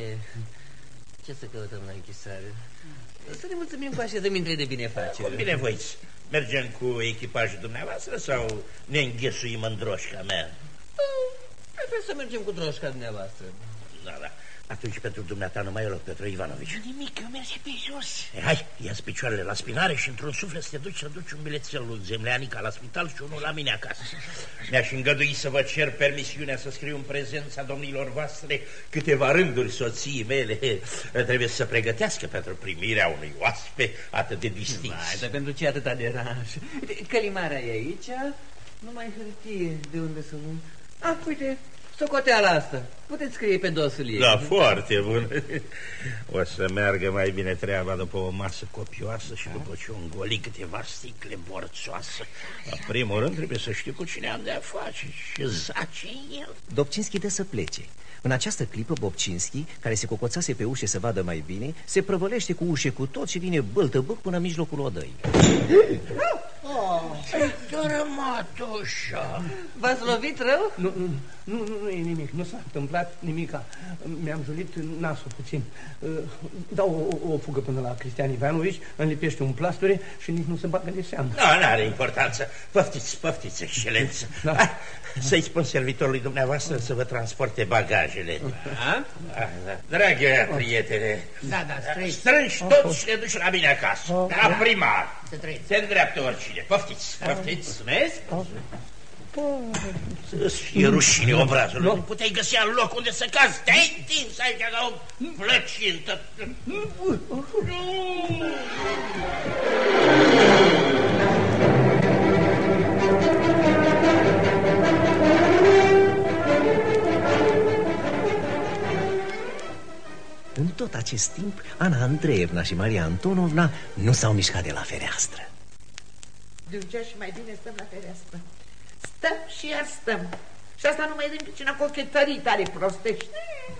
Ce să căutăm la închisoare? Să ne mulțumim cu așezămintele de binefacere. Cum binevoiți. Mergem cu echipajul dumneavoastră sau ne înghesuim în droșca mea? Prefer să mergem cu droșca dumneavoastră. Da. Atunci pentru dumneata nu mai e loc, Petru Ivanovici. Nimic, eu merg pe jos. Hai, ia-ți picioarele la spinare și într-un suflet să te duci să duci un bilețel lui Zemleanica la spital și unul la mine acasă. Mi-aș îngădui să vă cer permisiunea să scriu în prezența domnilor voastre câteva rânduri soției mele. Trebuie să pregătească pentru primirea unui oaspe atât de distins. Dar pentru ce atâta deranj? Călimarea e aici, numai hârtie de unde să nu... Uite, socoteala asta. Puteți scrie pe dosul ei. Da, foarte bun. O să meargă mai bine treaba după o masă copioasă și după ce o îngoli câteva sticle borțoase. La primul rând trebuie să știu cu cine am de-a face și zace el. Dobcinski dă să plece. În această clipă, Bobcinski, care se cocoțase pe ușe să vadă mai bine, se prăvălește cu ușe cu tot și vine bâltă-bâc până în mijlocul odăii. Dărâmatușa! V-ați lovit rău? Nu e nimic, nu s-a întâmplat nimica. Mi-am julit nasul puțin. Dau o fugă până la Cristian Ivanovici, îmi lipește un plasture și nici nu se bagă de seamă. N-are importanță. Păftiți, excelență. Da. Să-i spun servitorului dumneavoastră să vă transporte bagajele. Dragă prietene, strângi tot și te duci la mine acasă, la primar. Se îndreaptă oricine. Păftiți. Mulțumesc. Să-ți fie rușine obrazul. Nu puteai găsi alt loc unde să cazi. Te-ai întins aici ca o plăcintă. În tot acest timp, Ana Andreevna și Maria Antonovna nu s-au mișcat de la fereastră. Dungea și mai bine stăm la fereastră. Stăm și iar stăm. Și asta numai din pricina cochetării tale prostești.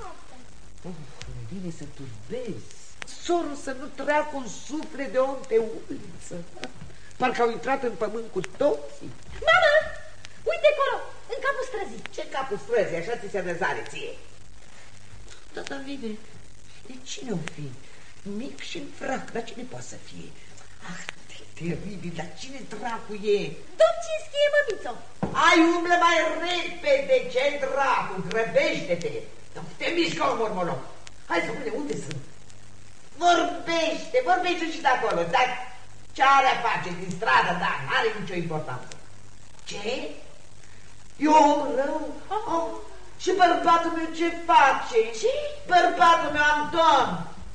Bine să turbezi. Sorul să nu treacă un suflet de om pe uliță. Parcă au intrat în pământ cu toții. Mama, uite acolo, în capul străzii. Ce capul străzii? Așa ți se răzare ție. Tata vine. De cine o fi? Mic și în frac, dar cine poate să fie? Ah, teribil, dar cine dracu e? Dobcinski e, mămițo. Hai, umblă mai repede, ce dracu, grăbește-te. Te mișcă, mormoloc. Hai să spune, unde sunt? Vorbește și de acolo, dar ce are a face din stradă, da, n-are nicio importanță. Ce? Eu rău? Oh. Și bărbatul meu ce face? Ce? Bărbatul meu, Anton.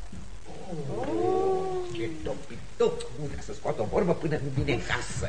Ce topitot, nu vrea să scoată o vorbă până nu vine în casă.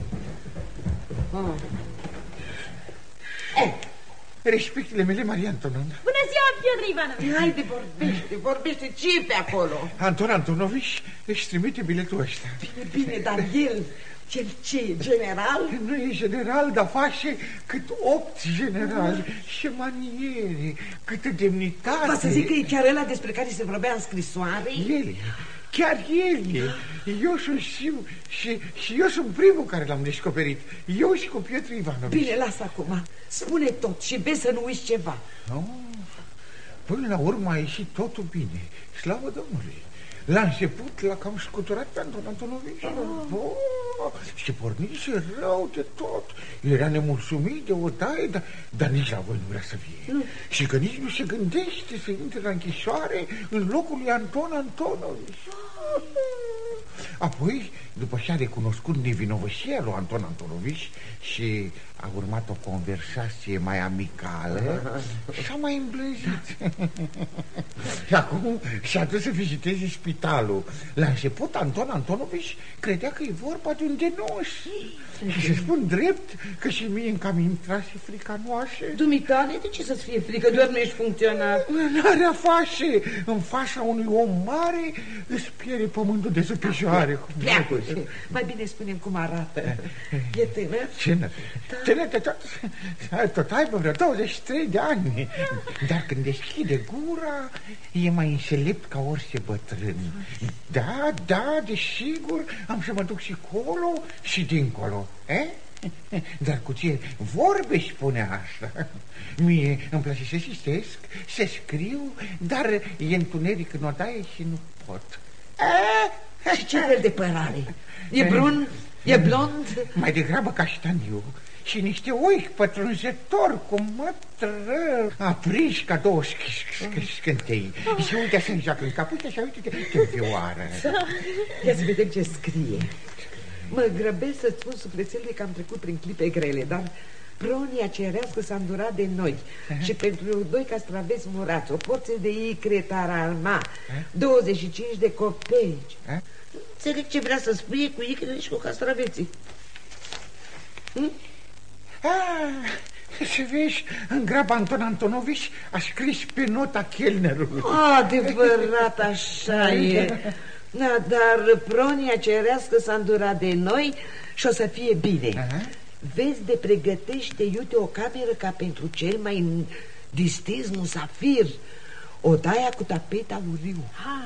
Respectele mele, Maria Antonovna. Bună ziua, Piotr Ivanovici. Haide, vorbește, ce e pe acolo? Anton Antonovici își trimite biletul ăsta. Bine, dar el... Ce e, general? Nu e general, dar face cât 8 generali și maniere, câtă demnitate. Va să zic că e chiar ăla despre care se vorbea în scrisoare? El, chiar el e. Eu sunt și eu sunt primul care l-am descoperit. Eu și cu Piotr Ivanovici. Bine, lasă acum. Spune tot și vezi să nu uiți ceva. Până la urmă a ieșit totul bine. Slavă Domnului. La început l-a cam scuturat pe Anton Antonovici. Și pornise rău de tot. Era nemulțumit de o taie, dar nici la voi nu vrea să fie. Și că nici nu se gândește să intre la închisoare în locul lui Anton Antonovici. Apoi, după ce a recunoscut nevinovăția lui Anton Antonovici și a urmat o conversație mai amicală, s-a mai îmblânzit. Și acum și-a dus să viziteze spitalul. La început, Anton Antonovici credea că e vorba de un denos. Și să spun drept că și mie îmi cam intrase frica noastră. Dumitale, de ce să-ți fie frică? Doar nu ești funcționar. N-are a face. În fața unui om mare îți pierde pământul de sub picioare. Pleacă. Mai bine spune-mi cum arată. E tânăr? Tânăr, tot aibă vreo 23 de ani. Dar când deschide gura, e mai înțelept ca orice bătrân. Da, desigur, am să mă duc și colo și dincolo. Dar cu ce vorbe spune asta? Mie îmi place să citesc, să scriu, dar e întuneric în odaie și nu pot. Și ce fel de părare? E brun? E blond? Mai degrabă caștaniu. și niște ochi pătrunzători cu mătră aprinși ca două scântei. Și uite așa joacă în cap, uite așa, uite ce vioară. Ia să vedem ce scrie. Mă grăbesc să-ți spun sufletelului că am trecut prin clipe grele, dar pronia cerească s-a îndurat de noi. Și pentru 2 castraveți murați, o porție de icre taralma, 25 de copeici. Înțeleg ce vrea să spui cu icrele și cu castraveții. Să vezi, în grab Anton Antonovici a scris pe nota chelnerului. Adevărat, așa e. Da, dar pronia cerească s-a îndurat de noi și o să fie bine. Vezi de pregătește iute o cameră ca pentru cel mai distins musafir, odaia cu tapet auriu.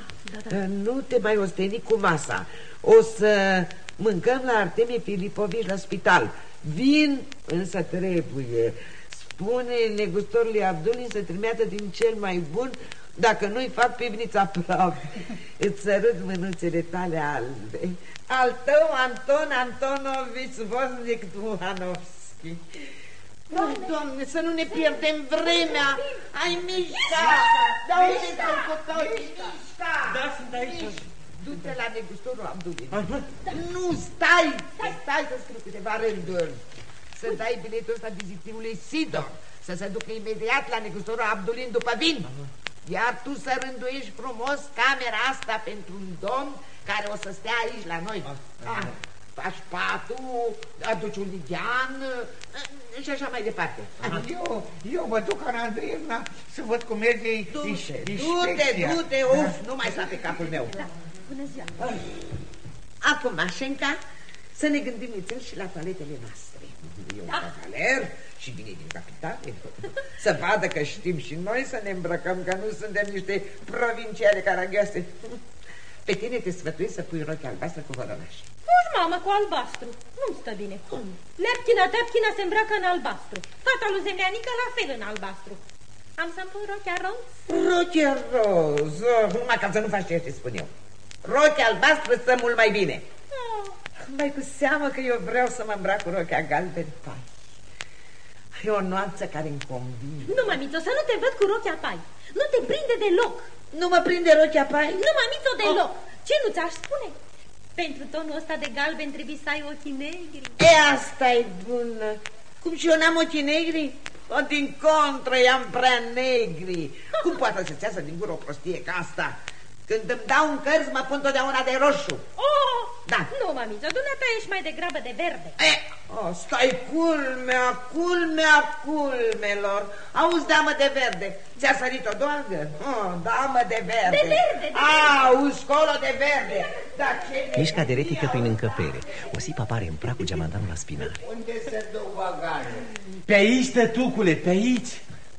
Nu te mai osteni cu masa. O să mâncăm la Artemie Filipovici la spital. Vin însă trebuie. Spune negustorului Abdulin să trimeată din cel mai bun, dacă nu-i fac pivnița praf. Îți sărut mânuțele tale albe. Al tău, Anton Antonovici Voznic Duhanovski. Doamne, să nu ne pierdem vremea. Ai mișca. Da, unde sunt copii? Mișca. Da, sunt aici. Du-te la negustorul Abdulin. Nu, stai. Stai să scriu câteva rânduri. Să dai biletul ăsta vizitivului Sidor, să se ducă imediat la negustorul Abdulin după vin. Iar tu să rânduiești frumos camera asta pentru un domn care o să stea aici la noi. Faci patul, aduci un ligian și așa mai departe. Eu mă duc, Ana Andreevna, să văd cum merge inspecția. Du-te, nu mai sta pe capul meu. Da, bună ziua. Acum, Mașenca, să ne gândim nițel și la toaletele noastre. E un cavaler și vine din capitale. Să vadă că știm și noi să ne îmbrăcăm, că nu suntem niște provinciale caragioase. Pe tine te sfătuiesc să pui rochia albastră cu voronaș. Puși, mamă, cu albastru. Nu-mi stă bine. Lepchina se îmbracă în albastru. Fata lui Zemleanică la fel în albastru. Am să-mi pun rochia roz? Rochia roz? Numai ca să nu faci ce te spun eu. Rochia albastră stă mult mai bine. Mai cu seamă că eu vreau să mă îmbrac cu rochia galben pai. E o nuanță care îmi convine. Nu, mămițo, să nu te văd cu rochia pai. Nu te prinde deloc. Nu mă prinde rochia pai? Nu, mămițo, deloc. Ce nu ți-aș spune? Pentru tonul ăsta de galben trebuie să ai ochii negri. Asta e bună. Cum și eu n-am ochii negri? Din contră, i-am prea negri. Cum poate să-ți iasă din gură o prostie ca asta? Când îmi dau un cărz, mă pun totdeauna de roșu. Da. Nu, mămițo, dumneata ești mai degrabă de verde. Stai, culmelor. Auzi, damă de verde, ți-a sărit o doangă? Damă de verde. De verde. Auzi, colo de verde. Mișca deretică prin încăpere. Osipa apare în prag cu geamantanul la spinare. Unde se duc bagajul? Pe aici, tătucule, pe aici.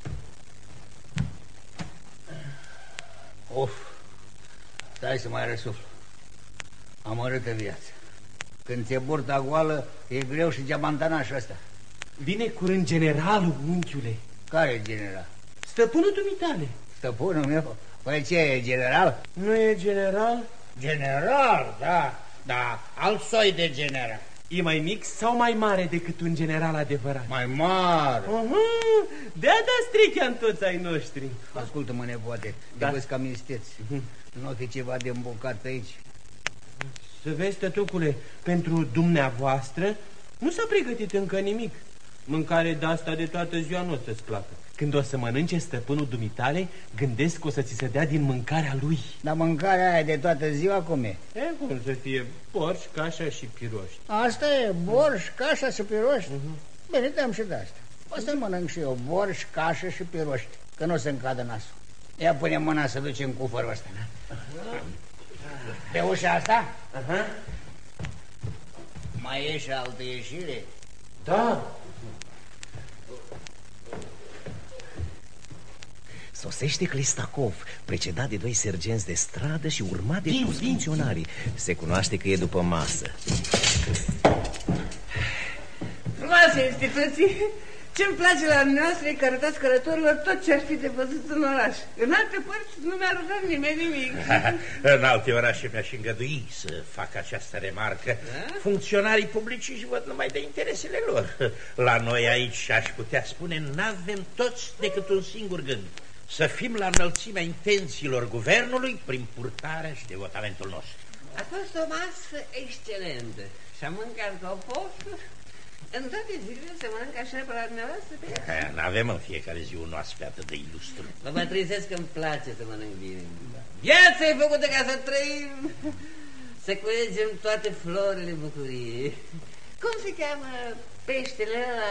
Stai să mai răsuflu. Amărâtă viață. Când ți-e burta goală, e greu și geamantanașul ăsta. Vine curând generalul, unchiule. Care general? Stăpânul dumitale. Stăpânul meu? Păi ce, e general? Nu e general? General, da. Da, alt soi de general. E mai mic sau mai mare decât un general adevărat? Mai mare. De-a stricheam toți ai noștri. Ascultă-mă, nepoate, te văzi cam isteți. Nu fi ceva de îmbucat pe aici. Să vezi, tătucule, pentru dumneavoastră nu s-a pregătit încă nimic. Mâncare de-asta de toată ziua nu o să-ți placă. Când o să mănânce stăpânul dumitale, gândesc că o să ți se dea din mâncarea lui. Dar mâncarea aia de toată ziua cum e? Cum să fie borș, cașa și piroști. Asta e, borș, cașa și piroști? Bine, dăm și de asta. O să mănânc și eu borș, cașă și piroști, că nu se încadă nasul. Ia pune mâna să ducem cufărul ăsta. Pe ușa asta? Mai e și altă ieșire? Da. Sosește Clistakov, precedat de 2 sergenți de stradă și urmat de toți funcționarii. Se cunoaște că e după masă. Frumoase instituții, Ce-mi place la noastră e că arătați călătorilor tot ce ar fi de văzut în oraș. În alte părți nu mi-a arătat nimeni nimic. În alte orașe mi-aș îngădui să fac această remarcă. Funcționarii publici își văd numai de interesele lor. La noi aici, aș putea spune, n-avem toți decât un singur gând: să fim la înălțimea intențiilor guvernului prin purtarea și devotamentul nostru. A fost o masă excelentă și am mâncat ca o poftă. În toate zilele se mănâncă așa pe la dumneavoastră? N-avem în fiecare zi un oaspete atât de ilustru. Mă mătrisesc că îmi place să mănânc bine. Viața e făcută ca să trăim, să culegem toate florile bucuriei. Cum se cheamă peștele ăla?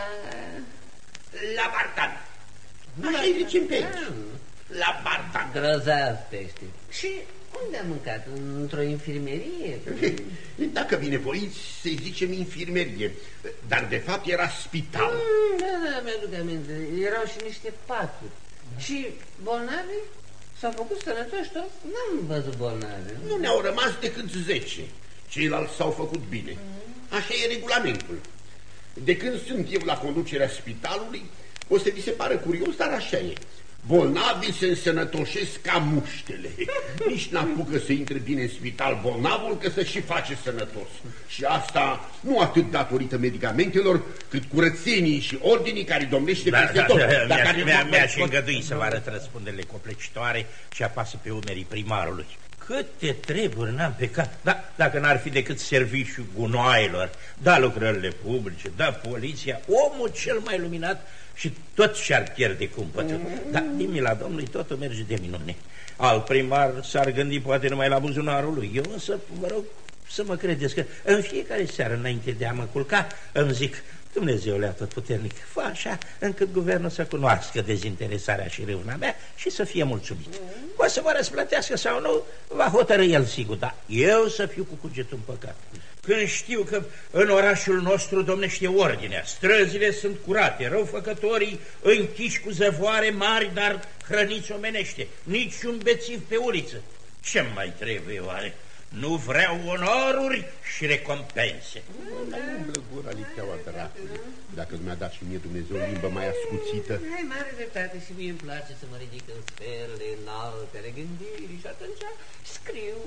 La Bartan. Așa-i zicem pe aici. La Bartan. Grozav pește. Și unde am mâncat? Într-o infirmerie? Dacă binevoiți să-i zicem infirmerie, dar de fapt era spital. Da, mi-aduc aminte. Erau și niște paturi. Și bolnavi s-au făcut sănătoși toți? N-am văzut bolnavi. Nu ne-au rămas decât 10. Ceilalți s-au făcut bine. Așa e regulamentul. De când sunt eu la conducerea spitalului, o să vi se pară curios, dar așa e. Bolnavii se însănătoșesc ca muștele. Nici n-apucă să intre bine în spital bolnavul, că să și face sănătos. Și asta nu atât datorită medicamentelor, cât curățenii și ordinii care domnește peste tot. Mi-aș îngădui să vă arăt răspunderile coplecitoare ce apasă pe umerii primarului. Câte treburi n-am pe cap. Da, dacă n-ar fi decât serviciul gunoaielor, da lucrările publice, da poliția, omul cel mai luminat și tot și-ar pierde cumpătul. Dar din mila Domnului totul merge de minune. Al primar s-ar gândi poate numai la buzunarul lui. Eu însă vă rog să mă credeți că în fiecare seară înainte de a mă culca îmi zic: Dumnezeule atotputernic, fă așa încât guvernul să cunoască dezinteresarea și râvna mea și să fie mulțumit. O să mă răsplătească sau nu, va hotărâi el sigur, dar eu să fiu cu cugetul împăcat. Când știu că în orașul nostru domnește ordinea, străzile sunt curate, răufăcătorii închiși cu zăvoare mari, dar hrăniți omenește, niciun bețiv pe uliță. Ce mai trebuie oare? Nu vreau onoruri și recompense. Umblă gura licheaua dracului. Dacă mi-a dat și mie Dumnezeu limbă mai ascuțită. Ai mare dreptate și mie îmi place să mă ridic în sferele înalte ale gândirii și atunci scriu.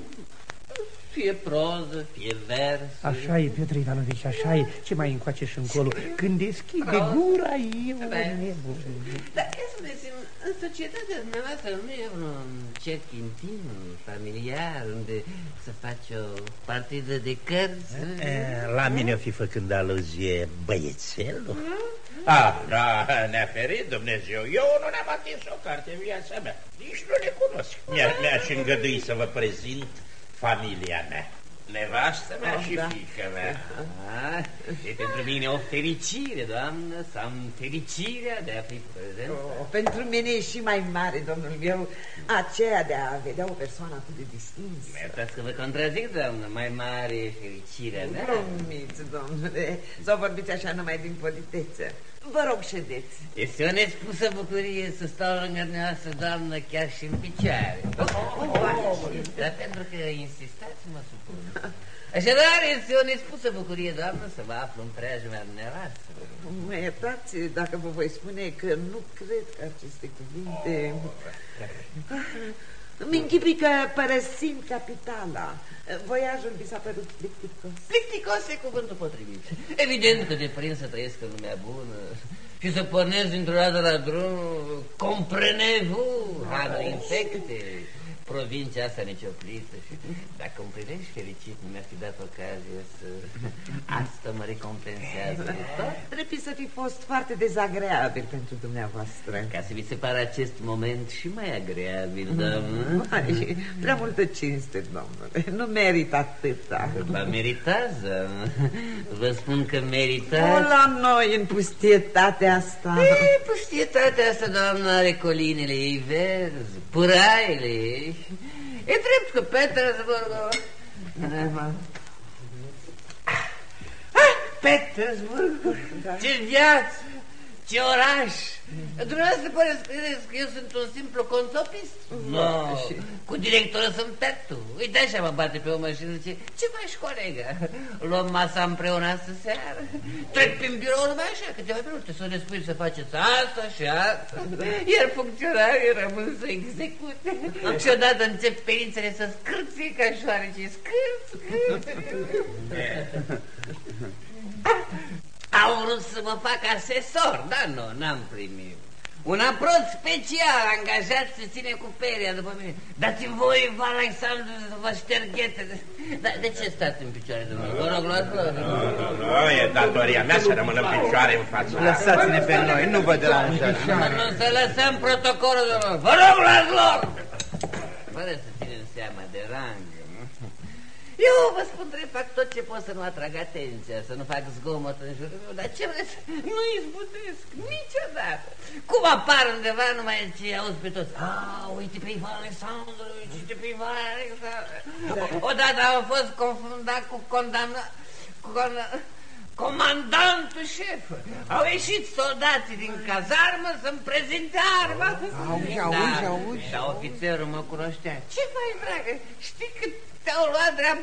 Fie proză, fie vers. Așa e, Piotr Ivanovici, așa e. Ce mai încoace și încolo? Când deschide gura, eu nebun. Dar spuneți-mi, în societatea dumneavoastră nu e un cerc intim, familiar, unde să faci o partidă de cărți? La mine o fi făcând aluzie băiețelul? Da, ne-a ferit Dumnezeu. Eu nu ne-am atins o carte în viața mea. Nici nu le cunosc. Mi-aș îngădui să vă prezint familia mea, nevastă mea și fiica mea. E pentru mine o fericire, doamnă, să am fericirea de a fi prezent. Pentru mine e și mai mare, domnul meu, aceea de a vedea o persoană atât de distinsă. Mi-arătați că vă contrazic, doamnă, mai mare e fericirea mea. Glumiți, domnule, sau vorbiți așa numai din politețe. Vă rog, ședeți. Este o nespusă bucurie să stau lângă dumneavoastră, doamnă, chiar și în picioare. Dar pentru că insistați, mă supun. Așadar, este o nespusă bucurie, doamnă, să vă aflu în preajma dumneavoastră. Mă iertați dacă vă voi spune că nu cred că aceste cuvinte... Îmi închipui că părăsind capitala, voiajul mi s-a părut plicticos. Plicticos e cuvântul potrivit. Evident că de prins să trăiesc în lumea bună și să pornesc dintr-o dată la drum, comprenez-vous, rană infecte, provincia asta necioplită. Și dacă îmi privești fericit, nu mi-ar fi dat ocazie să... Asta mă recompensează de tot. Trebuie să fi fost foarte dezagreabil pentru dumneavoastră. Ca să vi se pare acest moment și mai agreabil, doamnă. Prea multă cinste, domnule. Nu merit atâta. Ba meritați, doamnă. Vă spun că meritați. O la noi în pustietatea asta. Pustietatea asta, doamnă, are colinele ei verzi, puraile ei. E drept că Petersburg... Petersburg, ce viață, Ce oraș! Dumneavoastră păreți credeți că eu sunt un simplu contopist? No. Cu directorul sunt Pertu. Uite așa mă bate pe o mașină și zice: ce faci, colegă? Luăm masa împreună astă seară? Trec prin birou numai așa, câteva minute să ne spui să faceți asta și asta. Iar funcționarii rămân să execute. Și odată încep perințele să scârție ca șoarece. Scârț. Au vrut să mă fac asesor, dar nu, n-am primit. Un aprot special angajat se ține cu peria după mine. Dați-mi voi, Ivan Alexandru, să vă șterg ghetele. Dar de ce stați în picioare, domnule? Vă rog, luați-vă. Nu, e datoria mea să rămân în picioare în fața. Lăsați-ne pe noi, nu vă deranjați. Nu să lăsăm protocolul, domnule. Vă rog, luați loc. Fără să ținem seama de rang. Eu vă spun drept, fac tot ce pot să nu atrag atenția, să nu fac zgomot în jurul meu, dar ce vreți, nu izbutesc niciodată. Cum apar undeva, numai ce auzi pe toți: uite pe Ivan Alexandru, uite pe Ivan Alexandru. Odată am fost confundat cu comandantul șef. Au ieșit soldații din cazarmă să-mi prezinte arma. Auzi. Dar ofițerul mă cunoștea. Ce faci, dragă? Știi că te-au luat drept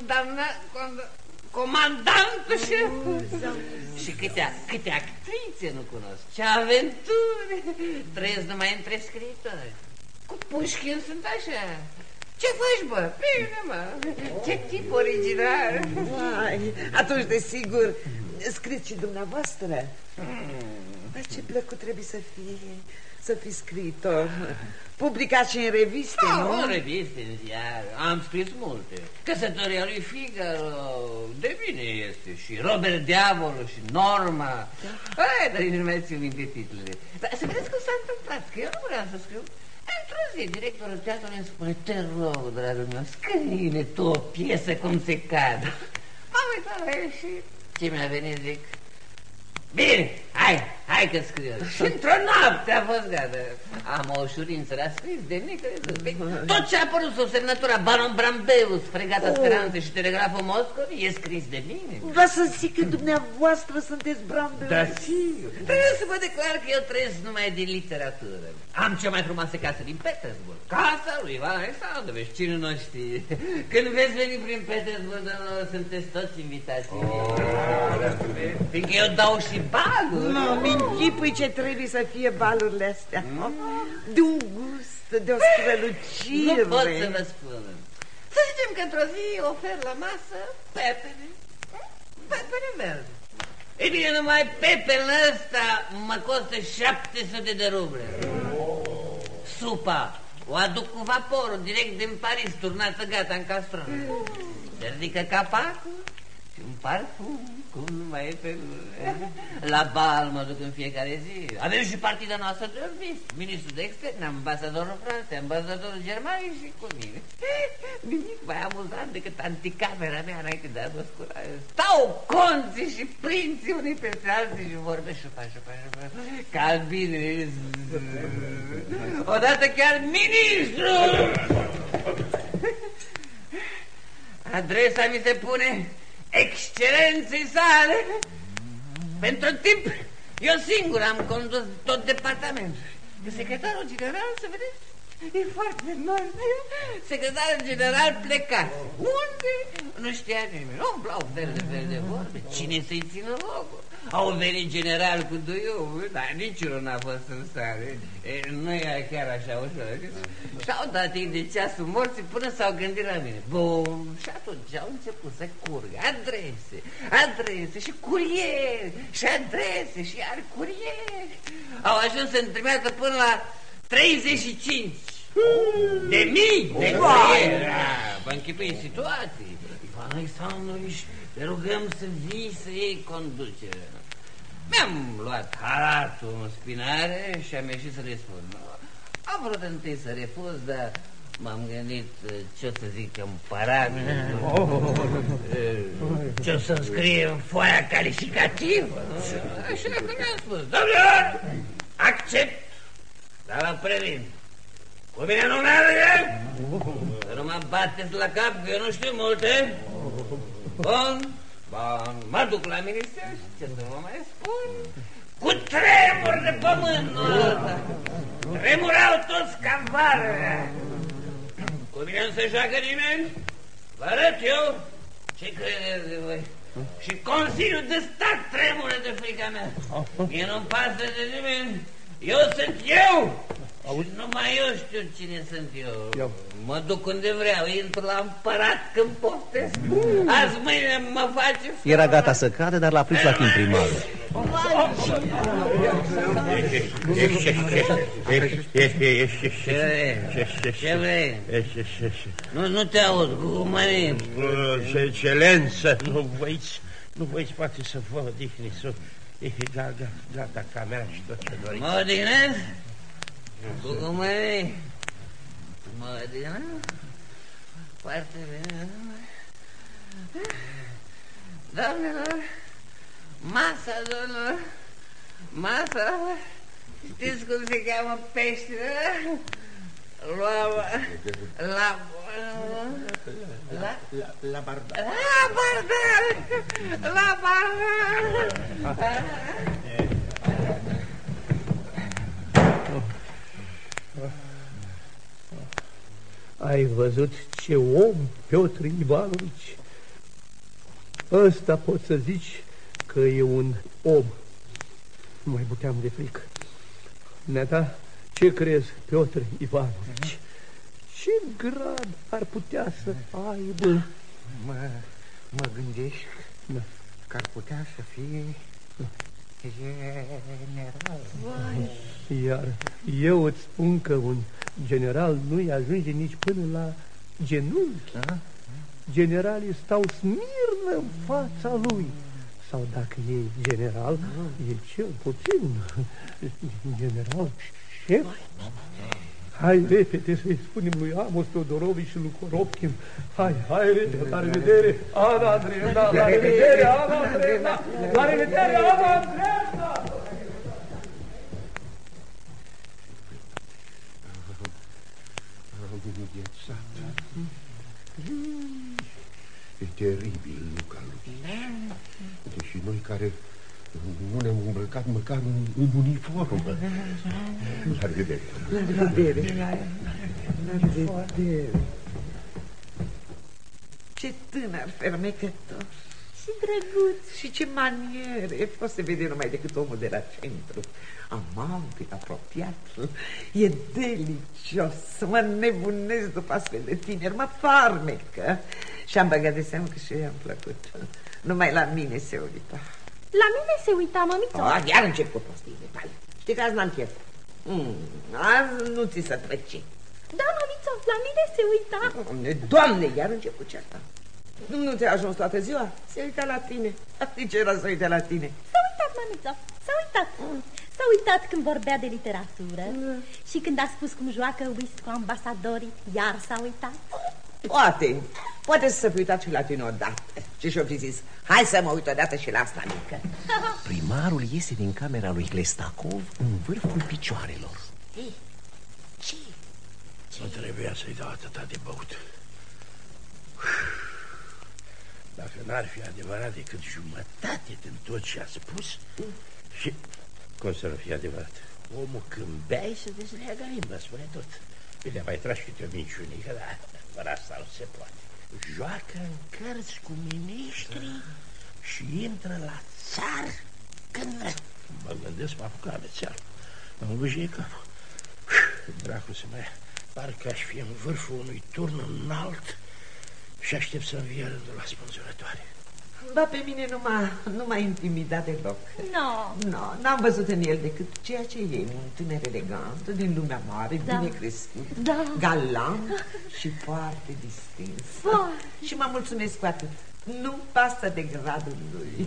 comandantul șef? Și câte actrițe nu cunosc. Ce aventuri. Trăiesc numai între scriitori. Cu Pușkin sunt așa. Ce faci, bă? Bine, mă. Ce tip original. Atunci, desigur, scriți și dumneavoastră. Dar ce plăcut trebuie să fie să fii scriitor. Publicat și în reviste, nu? În reviste, în ziar. Am scris multe. Căsătoria lui Figaro, de bine este. Și Robert Diavolo și Norma. Dar nu mai țin minte titlurile. Dar să vedeți cum s-a întâmplat, că eu nu vreau să scriu. Într-o zi, directorul teatrului îmi spune: te rog, dragul meu, scrie-ne tu o piesă cum se cade. M-am uitat la el și ce mi-a venit, zic: bine, hai că scriu. Și într-o noapte a fost gata. Am o ușurință, l-a scris de necrezut. Tot ce a apărut sub semnătura Baron Brambeus, Fregata Speranței și Telegraful Moscovei e scris de mine. Vreau să zic că dumneavoastră sunteți Brambeus. Da, sigur. Trebuie să vă declar că eu trăiesc numai din literatură. Am cea mai frumoasă casă din Petersburg, casa lui Ivan Alexandrovici. Cine nu știe? Când veți veni prin Petersburg, sunteți toți invitați. Fiindcă eu dau și baluri. Mi închipui ce trebuie să fie balurile astea. De un gust, de o strălucire. Nu pot să vă spun. Să zicem că într-o zi ofer la masă pepene verde. Ei bine, numai pepele ăsta mă costă 700 de ruble. Supa o aduc cu vaporul direct din Paris, turnată gata în castron. Se ridică capacul și un parfum cum nu mai e pe lume. La bal mă duc în fiecare zi. Avem și partida noastră de vis, ministrul de externe, ambasadorul Franței, ambasadorul Germaniei și cu mine. Nimic mai amuzant decât anticamera mea înainte de a vă scura. Stau conții și prinții unii peste alții și vorbesc șupa. Ca albine. Odată chiar ministrul. Adresa mi se pune excelenței sale. Pentru timp eu singur am condus tot departamentul. Secretarul general, să vedeți, e foarte normal. Secretarul general plecat. Unde? Nu știa nimeni. Umblau de vorbe. Cine să-i țină locul? Au venit general cu duiul, dar niciunul n-a fost în stare. Nu e chiar așa ușor. Și-au dat ei de ceasul morții până s-au gândit la mine. Bun, și atunci au început să curgă adrese și curieri, și adrese și iar curieri. Au ajuns să-mi trimeată până la 35 de mii de curieri. Vă închipui situații. Ivan Alexandrovici, te rugăm să vii să iei conducerea. Mi-am luat halatul în spinare și am ieșit să răspund. Am vrut întâi să refuz, dar m-am gândit ce o să zic în paragraf, ce o să-mi scrie în foaia calificativă. Așa că mi-am spus: domnilor, accept, dar la previn. Cu mine nu merge? Să nu mă bateți la cap, că eu nu știu multe. Bun, mă duc la minister și ce să vă mai spun? cu tremur de pământul ăsta. Tremurau toți ca vară. Cu mine nu se joacă nimeni? Vă arăt eu ce credeți de voi. Și Consiliul de Stat tremură de frica mea. Mie nu-mi pasă de nimeni. Eu sunt eu. Și numai eu știu cine sunt eu. Mă duc unde vreau, intru la împărat când poftesc. Azi mâine mă face... Era gata să cadă, dar l-a prins la timp primarul. Ce vrei? Nu te aud, Gugumanin. Excelență, nu voiți poate să vă odihniți. Gata, camera și tot ce doriți. Mă odihnesc? Gugumanin, mă odihnesc? Foarte bine. Doamnelor, masa, domnilor, masa, știți cum se cheamă peștele? La bardar. La bardar. Ai văzut ce om, Piotr Ivanovici? Ăsta pot să zici că e un om. Nu mai puteam de frică. Neata, ce crezi, Piotr Ivanovici? Ce grad ar putea să aibă? Mă gândești că ar putea să fie general. Iar eu îți spun că un general nu-i ajunge nici până la genunchi. Generalii stau smirnă în fața lui. Sau dacă e general, e cel puțin general șef. Hai repede să-i spunem lui Amos Teodorovici și lui Koropkin. Hai repede, la revedere, Ana Andreevna, la revedere, Ana Andreevna, la revedere, Ana Andreevna! E teribil, Luca Lucici. Deși noi care nu ne-am îmbrăcat măcar în uniformă. La revedere. La revedere. La revedere. Ce tânăr fermecător. Și drăguț. Și ce maniere. Poți să vede numai decât omul de la centru. Amabil, apropiat. E delicios. Mă nebunesc după astfel de tineri. Mă farmecă. Și-am băgat de seamă că și eu i-am plăcut. Numai la mine se uita. La mine se uita, mămiță. Iar încep cu prostiile tale. Știi că azi n-am chef. Azi nu ți se trece. Da, mămiță, la mine se uita. Doamne, iar încep cu certa. Nu ți-a ajuns toată ziua? Se uita la tine. De ce era să uite la tine? S-a uitat, mămiță, s-a uitat. S-a uitat când vorbea de literatură. Și când a spus cum joacă whist cu ambasadorii, iar s-a uitat. Poate să se fi uitat și la tine odată. Și și-o fi zis, hai să mă uit odată și la asta mică. Primarul iese din camera lui Hlestakov în vârful picioarelor. Ce? Nu trebuia să-i dau atâta de băut. Dacă n-ar fi adevărat decât jumătate din tot ce a spus. Și cum să nu fie adevărat? Omul când bei se dezleagă limba, spune tot. Bine, mai tragi câte o minciunică, dar fără asta nu se poate. Joacă în cărți cu miniștrii și intră la țar când vrea. Mă gândesc, mă apucă amețeală. Mă îngâjie capul. Dracu să mai... Parcă aș fi în vârful unui turn înalt și aștept să-mi vie rândul la spânzurătoare. Ba, pe mine nu m-a intimidat deloc. N-am văzut în el decât ceea ce e, un tânăr elegant, din lumea mare, bine crescut, galant și foarte distins. Și mă mulțumesc cu atât. Nu pasă de gradul lui.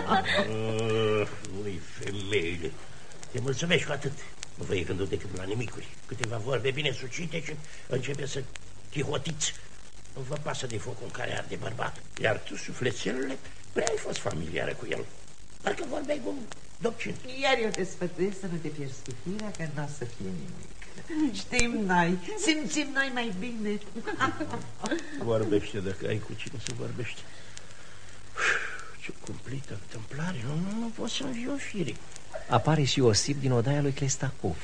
Ui, femeile, te mulțumești cu atât. Nu vă e gândul decât la nimicuri. Câteva vorbe bine sucite și începe să chihotiți. Nu vă pasă de focul în care arde bărbatul. Iar tu, sufletelule, prea ai fost familiară cu el. Parcă vorbeai cu un docin. Iar eu te sfătuiesc să nu te pierzi cu firea, că n-o să fie nimic. Știm noi, simțim noi mai bine. Vorbește dacă ai cu cine să vorbești. Ce cumplită întâmplare, nu pot să-mi viu o fire. Apare și Osip din odaia lui Clestacov.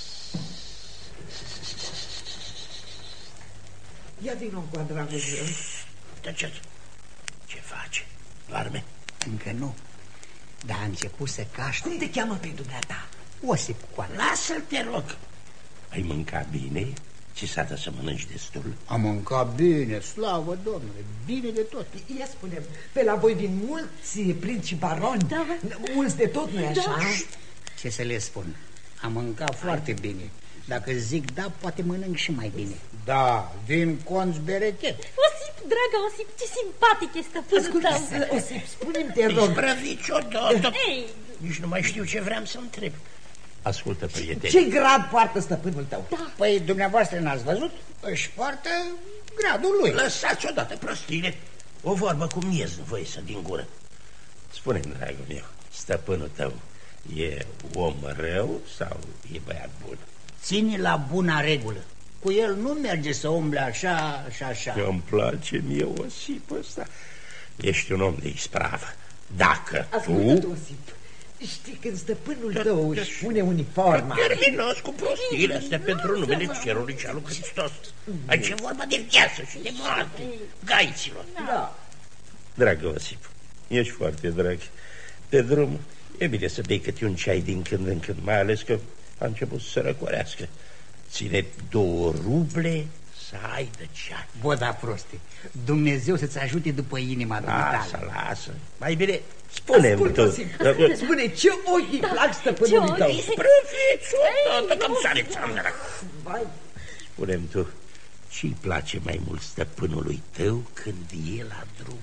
Ia vină cu dragul meu. Tăceți. Ce face? Doarme? Încă nu. Dar a început să caște. Cum te cheamă pe dumneata? Osip Coală. Lasă-l, te rog. Ai mâncat bine? Ce s-a dat să mănânci destul? Am mâncat bine, slavă Domnule, bine de tot. Ia spune, pe la voi vin mulți principi baroni? Da. Mulți de tot, nu-i așa? Da. Ce să le spun? Am mâncat foarte bine. Dacă zic da, poate mănânc și mai bine. Da, vin conți berechet. Osip, dragă Osip, ce simpatic e stăpânul tău. Osip, spune-mi, te rog. Isprăvici odată. Nici nu mai știu ce vreau să întreb. Ascultă, prieteni. Ce grad poartă stăpânul tău? Da. Păi dumneavoastră n-ați văzut? Își poartă gradul lui. Lăsați odată prostile. O vorbă cu miez nu voie să din gură. Spune-mi, dragul meu, stăpânul tău e om rău sau e băiat bun? Ține la buna regulă. Cu el nu merge să umble așa și așa. Îmi place mie Osip ăsta. Ești un om de ispravă. Dacă ascultă, Osip, știi, când stăpânul tău își pune uniforma... Terminați cu prostiile astea pentru numele Cerului și al lui Hristos. Aici e vorba de viață și de moarte, gaiților. Da. Dragă Osip, ești foarte drag. Pe drum e bine să bei câte un ceai din când în când, mai ales că a început să se răcorească. Ține 2 ruble să ai de ceai. Bă, da, proste, Dumnezeu să-ți ajute după inima dumitale. Lasă. Mai bine spune-mi tu. Spune, ce ochi îi plac stăpânului tău? Sprăviți odată, că-mi sare țandra. Spune-mi tu, ce-i place mai mult stăpânului tău când e la drum?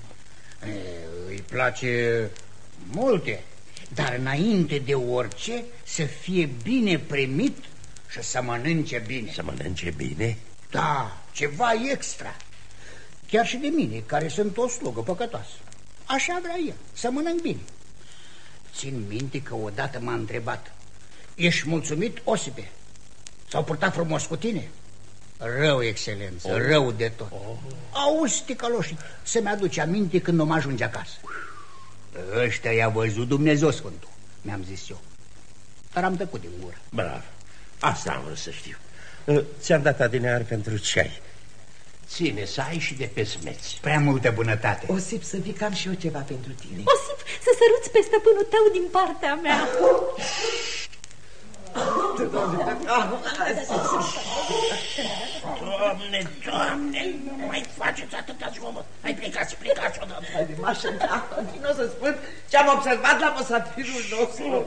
Îi place multe, dar înainte de orice să fie bine primit și să mănânce bine. Să mănânce bine? Da, ceva extra. Chiar și de mine, care sunt o slugă păcătoasă. Așa vrea el, să mănânc bine. Țin minte că odată m-a întrebat: ești mulțumit, Osipe? S-au purtat frumos cu tine? Rău, excelență, rău de tot. Auzi, ticăloși, să-mi aduce aminte când om ajunge acasă. Ăștia i-a văzut Dumnezeu Sfântul, mi-am zis eu. Dar am tăcut din gură. Bravo, asta am vrut să știu. Ți-am dat adineauri pentru ceai. Ține să ai și de pesmeți. Prea multă bunătate. Osip, să vii, cam și eu ceva pentru tine. Osip, să săruți pe stăpânul tău din partea mea. Doamne, Doamne, nu mai faceți atâta zgomot. Hai, plecați odată. Haide, mașă, da, continuă să spun ce am observat la măsafirul nostru.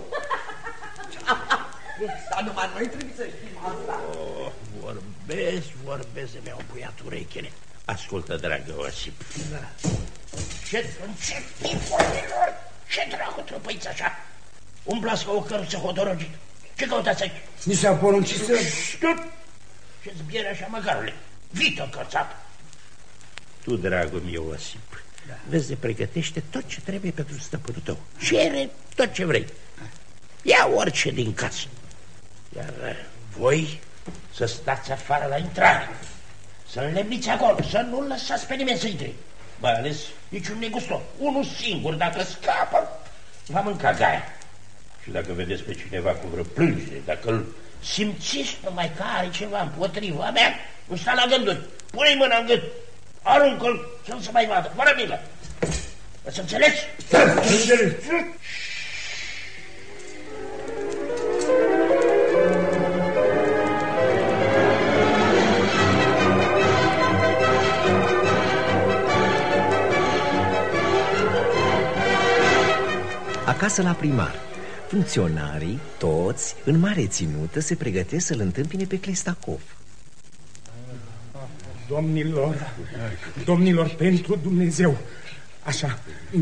Dar numai noi trebuie să știm asta. Vorbesc, mi-au împuiat urechile. Ascultă, dragă Osip. Da. Ce pifolilor? Ce dracu trăpăiți așa? Umblați ca o căruță hodorogită. Ce căutați aici? Mi s-a poruncit să... Ce-ți biere așa, măgarule? Vită încărțată. Tu, dragul meu, Osip, vezi de pregătește tot ce trebuie pentru stăpânul tău. Cere tot ce vrei. Ia orice din casă. Iar voi să stați afară la intrare, să înlemniți acolo, să nu lăsați pe nimeni să intre. Mai ales niciun negustor. Unul singur, dacă scapă, va mânca gaia. Și dacă vedeți pe cineva cu vreo plângere, dacă îl simțiți numai că are ceva împotriva mea, nu sta la gânduri. Pune-i mâna în gât, aruncă-l să nu se mai vadă, fără milă. Ați înțeles? Acasă la primar, funcționarii, toți, în mare ținută, se pregătesc să-l întâmpine pe Clestacov. Domnilor, pentru Dumnezeu, așa,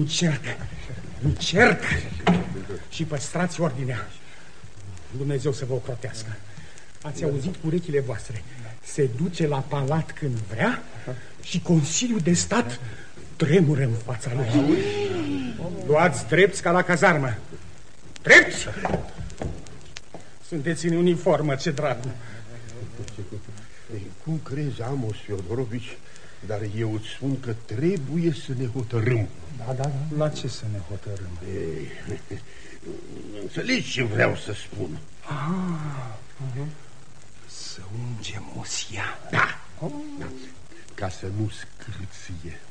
încerc și păstrați ordinea. Dumnezeu să vă ocrotească. Ați auzit cu urechile voastre. Se duce la palat când vrea și Consiliul de Stat tremură în fața lui. Luați drepți ca la cazarmă. Drepți! Sunteți în uniformă, ce dracu. Cum crezi, Amos Fiodorovici, dar eu îți spun că trebuie să ne hotărâm. Da, la ce să ne hotărâm? Înțelegi ce vreau să spun? Să ungem osia. Da. Ca să nu scârție.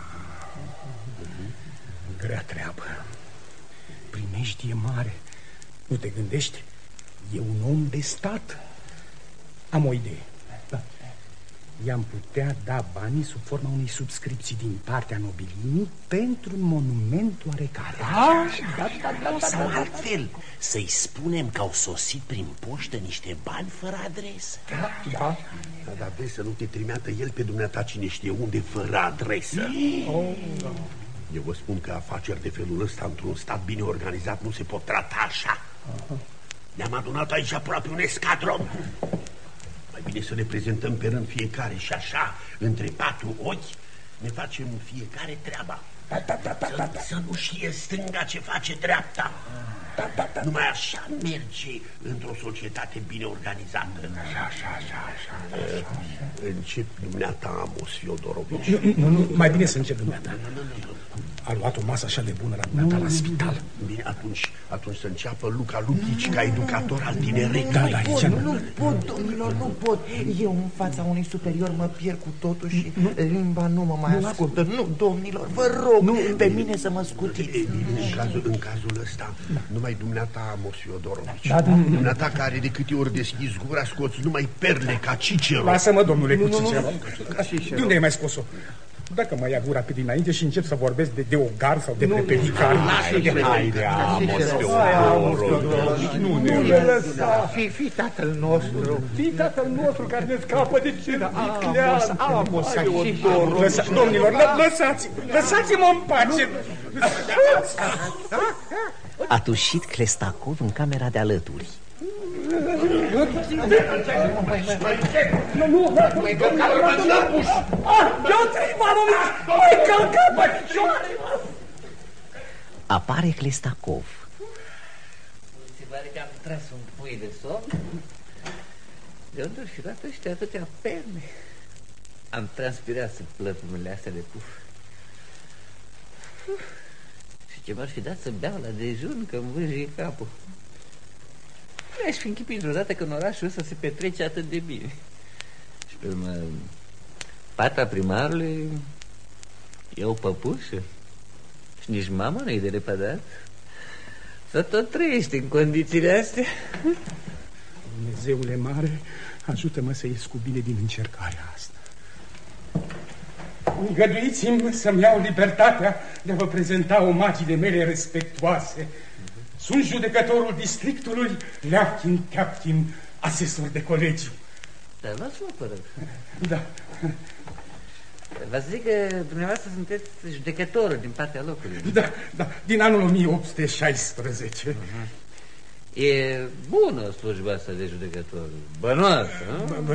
Grea treabă. Primejdie mare. Nu te gândești? E un om de stat. Am o idee. I-am putea da banii sub forma unei subscripții din partea nobilimii pentru un monument oarecare. Sau altfel, să-i spunem că au sosit prin poștă niște bani fără adresă. Da. Dar vezi să nu te trimeată el pe dumneata cine știe unde fără adresă. Eu vă spun că afaceri de felul ăsta într-un stat bine organizat nu se pot trata așa. Ne-am adunat aici aproape un escadron. Mai bine să ne prezentăm pe rând fiecare și așa, între 4 ochi, ne facem fiecare treaba. Să nu știe stânga ce face dreapta. Numai așa merge într-o societate bine organizată. Așa. Încep dumneata, Amos Fiodorovici. Nu, mai bine să încep dumneata. A luat o masă așa de bună la dumneata la spital. Bine, atunci să înceapă Luca Lupici ca educator al tineretului. Da, nu pot, domnilor, nu pot. Eu în fața unui superior mă pierd cu totul și limba nu mă mai ascultă. Nu, domnilor, vă rog, pe mine să mă scutiți. În cazul ăsta, numai dumneata, Amos Fiodorovici. Dumneata care de câte ori deschizi gura scoți numai perle ca Cicero. Lasă-mă, domnule, cu Cicero. De unde ai mai scos-o? Dacă mă ia gura pe dinainte și încep să vorbesc de ogar sau de prepelican. Haide, Amos Fiodorovici. Nu ne lăsa. Fii tatăl nostru. Fii tatăl nostru care ne scapă de ce Amos, domnilor, lăsați-mă în pace. A tușit Clestacov în camera de alături. Apare Clestacov. Se pare că am tras un pui de somn. De unde și luat ăștia atâtea perne? Am transpirat sub plăpumele astea de puf. Și ce m-ar fi dat să beau la dejun, că-mi vâjie capul. Mi-aș fi închipit vreodată că în orașul ăsta se petrece atât de bine. Și pe urmă, pata primarului e o păpușă. Și nici mama nu-i de repădat. Să tot trăiești în condițiile astea. Dumnezeule mare, ajută-mă să ies cu bine din încercarea asta. Îngăduiți-mi să-mi iau libertatea de a vă prezenta omagiile mele respectuoase. Sunt judecătorul districtului Leaftin Teaptin, asesor de colegiu. Dar luați-mă, vă rog. Da. Vă zic că dumneavoastră sunteți judecătorul din partea locului. Da, din anul 1816. E bună slujba asta de judecător. Bănoasă, nu?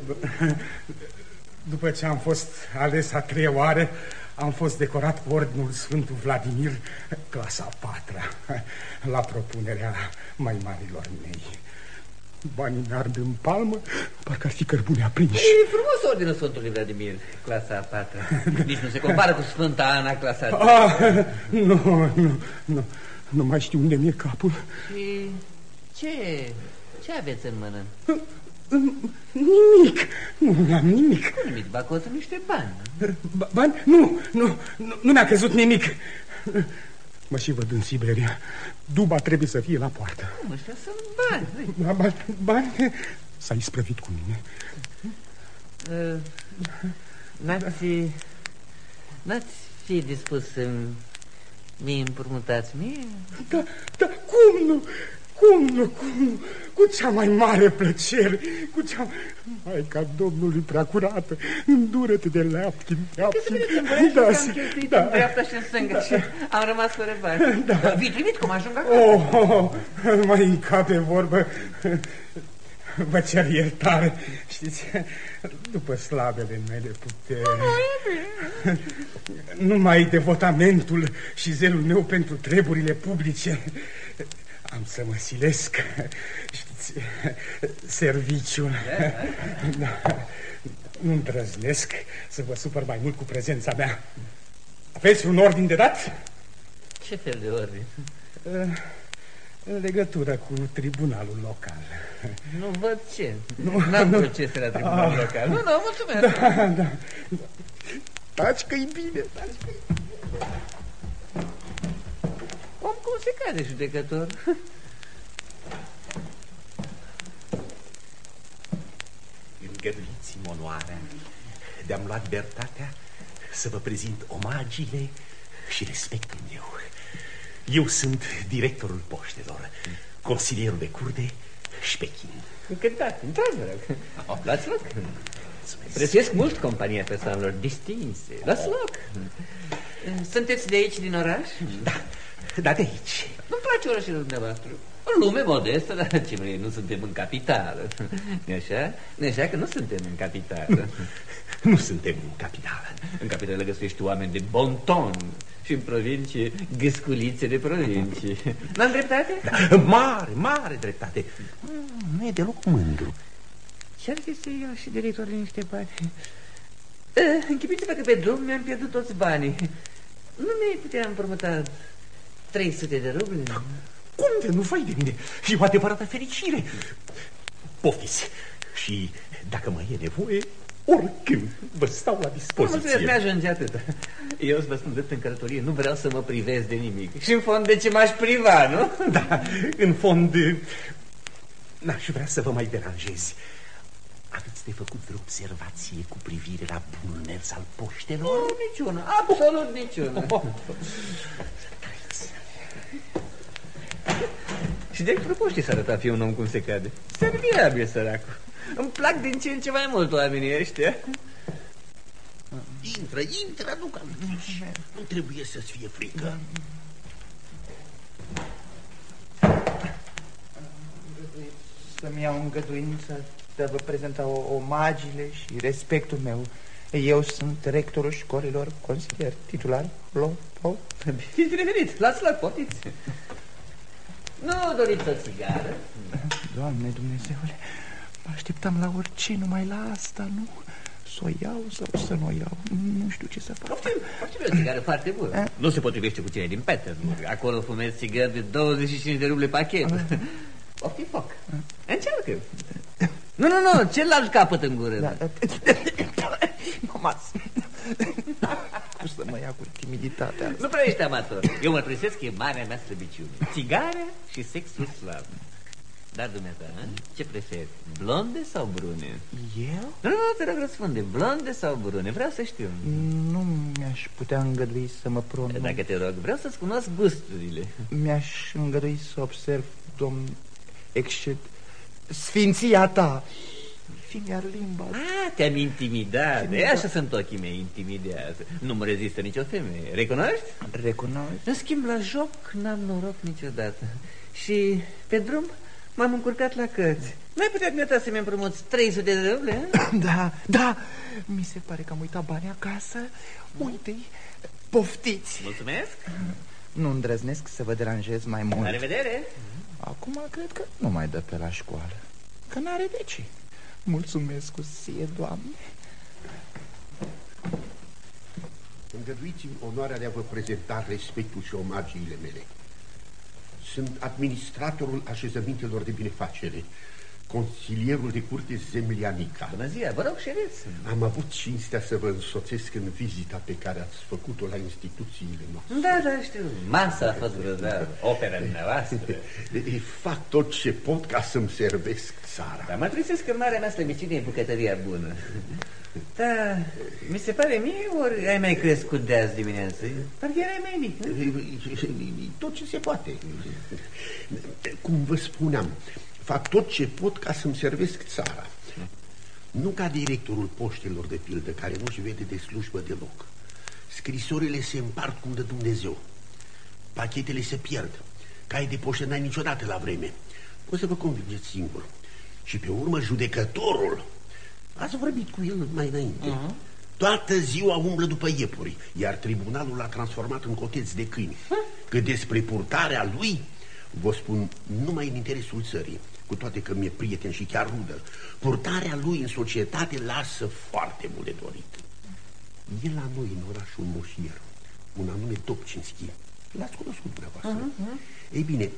După ce am fost ales a 3-a oară, am fost decorat cu ordinul Sfântul Vladimir, clasa a 4-a, la propunerea mai marilor mei. Banii mi-ard în palmă, parcă ar fi cărbune aprinși. E frumos ordinul Sfântului Vladimir, clasa a 4-a. Nici nu se compară cu Sfânta Ana, clasa a 3-a. Nu mai știu unde mi-e capul. Și ce aveți în mână? Nimic, nu am nimic. Cum nimic? Bacoță niște bani. Bani? Nu mi-a crezut nimic. Mă și văd în Siberia. Duba trebuie să fie la poartă. Cum, ăștia sunt bani. Bani? S-a isprăvit cu mine. N-ați fi dispus să-mi împrumutați mie? Da, cum nu? Cu cea mai mare plăcere, Maica Domnului Preacurată, îndură-te de Leaptin. Da, am cheltuit în dreapta și în stânga și am rămas fără bani. Da. Vi trimit cum ajung acolo. Mai încape vorbă. Vă cer iertare, știți, după slabele mele puteri. Numai devotamentul și zelul meu pentru treburile publice am să mă silesc, știți, serviciul. Da. Nu îndrăznesc să vă supăr mai mult cu prezența mea. Aveți un ordin de dat? Ce fel de ordin? În legătură cu tribunalul local. Nu văd ce. N-am procese la tribunalul local. Nu, mulțumesc. Da. Taci că-i bine, Om cum se cade, judecător. Îngăduiți-mi onoarea de a-mi lua libertatea să vă prezint omagiile și respectul meu. Eu sunt directorul poștelor, consilierul de curte Șpechin. Încântat, într-adevăr. Luați loc. Prețuiesc mult compania persoanelor distinse. Luați loc. Sunteți de aici, din oraș? Da, de aici. Nu-mi place orașul dumneavoastră. O lume modestă, dar ce vrei, nu suntem în capitală. Nu-i așa? Nu-i așa că nu suntem în capitală? Nu suntem în capitală. În capitală găsești oameni de bon ton și în provincie gâsculițe de provincie. N-am dreptate? Da, mare dreptate. Nu e deloc mândru. Ce-ar fi să iau și directorul niște bani? Închipuiți-vă că pe drum mi-am pierdut toți banii. Nu mi-ai putea împrumuta 300 de ruble? Cum de nu vai de mine? E o adevărată fericire. Poftiți. Și dacă mai e nevoie, oricând vă stau la dispoziție. Mulțumesc, mi-ajunge atât. Eu îți vă spun drept în călătorie, nu vreau să mă privez de nimic. Și în fond de ce m-aș priva, nu? Da, în fond n-aș vrea să vă mai deranjez. Aveți de făcut vreo observație cu privire la bunul mers al poștelor? Nu, niciuna, absolut niciuna. Și directorul poștii s-a arătat fi un om cum se cade. Servirabil, săracul. Îmi plac din ce în ce mai mult oamenii ăștia. Intră, aduc aici. Nu trebuie să-ți fie frică. Să-mi iau îngăduința de a vă prezenta omagiile și respectul meu. Eu sunt rectorul școlilor, consilier, titular, Fiți revenit, lasă-l, poftiți. Nu doriți o țigară? Doamne Dumnezeule, mă așteptam la orice, numai la asta, nu? Să o iau sau să nu o iau, nu știu ce să fac. Poftim o țigară foarte bună. Nu se potrivește cu cine din Petersburg. Acolo fumezi țigări de 25 de ruble pachet. Poftim foc. Încearcă. Nu, celălalt capăt în gură. Mama, cum să mă ia cu timiditatea asta? Nu prea ești amator. Eu mă trezesc că e marea mea slăbiciune. Țigarea și sexul slab. Dar dumneata, ce preferi? Blonde sau brune? Eu? Nu, te rog răspunde. Blonde sau brune? Vreau să știu. Nu mi-aș putea îngădui să mă pronunț. Dacă te rog, vreau să-ți cunosc gusturile. Mi-aș îngădui să observ, domn, Sfinția ta. Fi-mi-ar limba. Te-am intimidat. E așa sunt ochii mei, intimidează. Nu mă rezistă nicio femeie. Recunoști? Recunosc. În schimb, la joc n-am noroc niciodată. Și pe drum m-am încurcat la cărți. N-ai putea dumneata să-mi împrumuți 300 de ruble? Da. Mi se pare că am uitat banii acasă. Uite-i, poftiți. Mulțumesc. Nu îndrăznesc să vă deranjez mai mult. La revedere. Acum cred că nu mai dă pe la școală, că n-are de ce. Mulțumesc cu sie, Doamne. Îngăduiți-mi onoarea de a vă prezenta respectul și omagiile mele. Sunt administratorul așezămintelor de binefacere, consilierul de curte Zemlianica. Bună ziua, vă rog, șereți. Am avut cinstea să vă însoțesc în vizita pe care ați făcut-o la instituțiile noastre. Da, știu. Masa a fost grozavă, opera dumneavoastră. Fac tot ce pot ca să-mi servesc țara. Dar mă trezesc că marea mea slăbiciune e bucătăria bună. Da, mi se pare mie, ori ai mai crescut de azi dimineață? Parcă erai mai mic. Tot ce se poate. Cum vă spuneam, fac tot ce pot ca să-mi servesc țara. Nu ca directorul poștelor, de pildă, care nu-și vede de slujbă deloc. Scrisorile se împart cum de Dumnezeu. Pachetele se pierd. Cai de poștă n-ai niciodată la vreme. O să vă convingeți singur. Și pe urmă judecătorul, ați vorbit cu el mai înainte, toată ziua umblă după iepuri, iar tribunalul l-a transformat în coteț de câini. Că despre purtarea lui vă spun numai în interesul țării, cu toate că mi-e prieten și chiar rudă. Purtarea lui în societate lasă foarte mult de dorit. E la noi în orașul Moșier un anume Dobcinski. L-ați cunoscut dumneavoastră? Ei bine,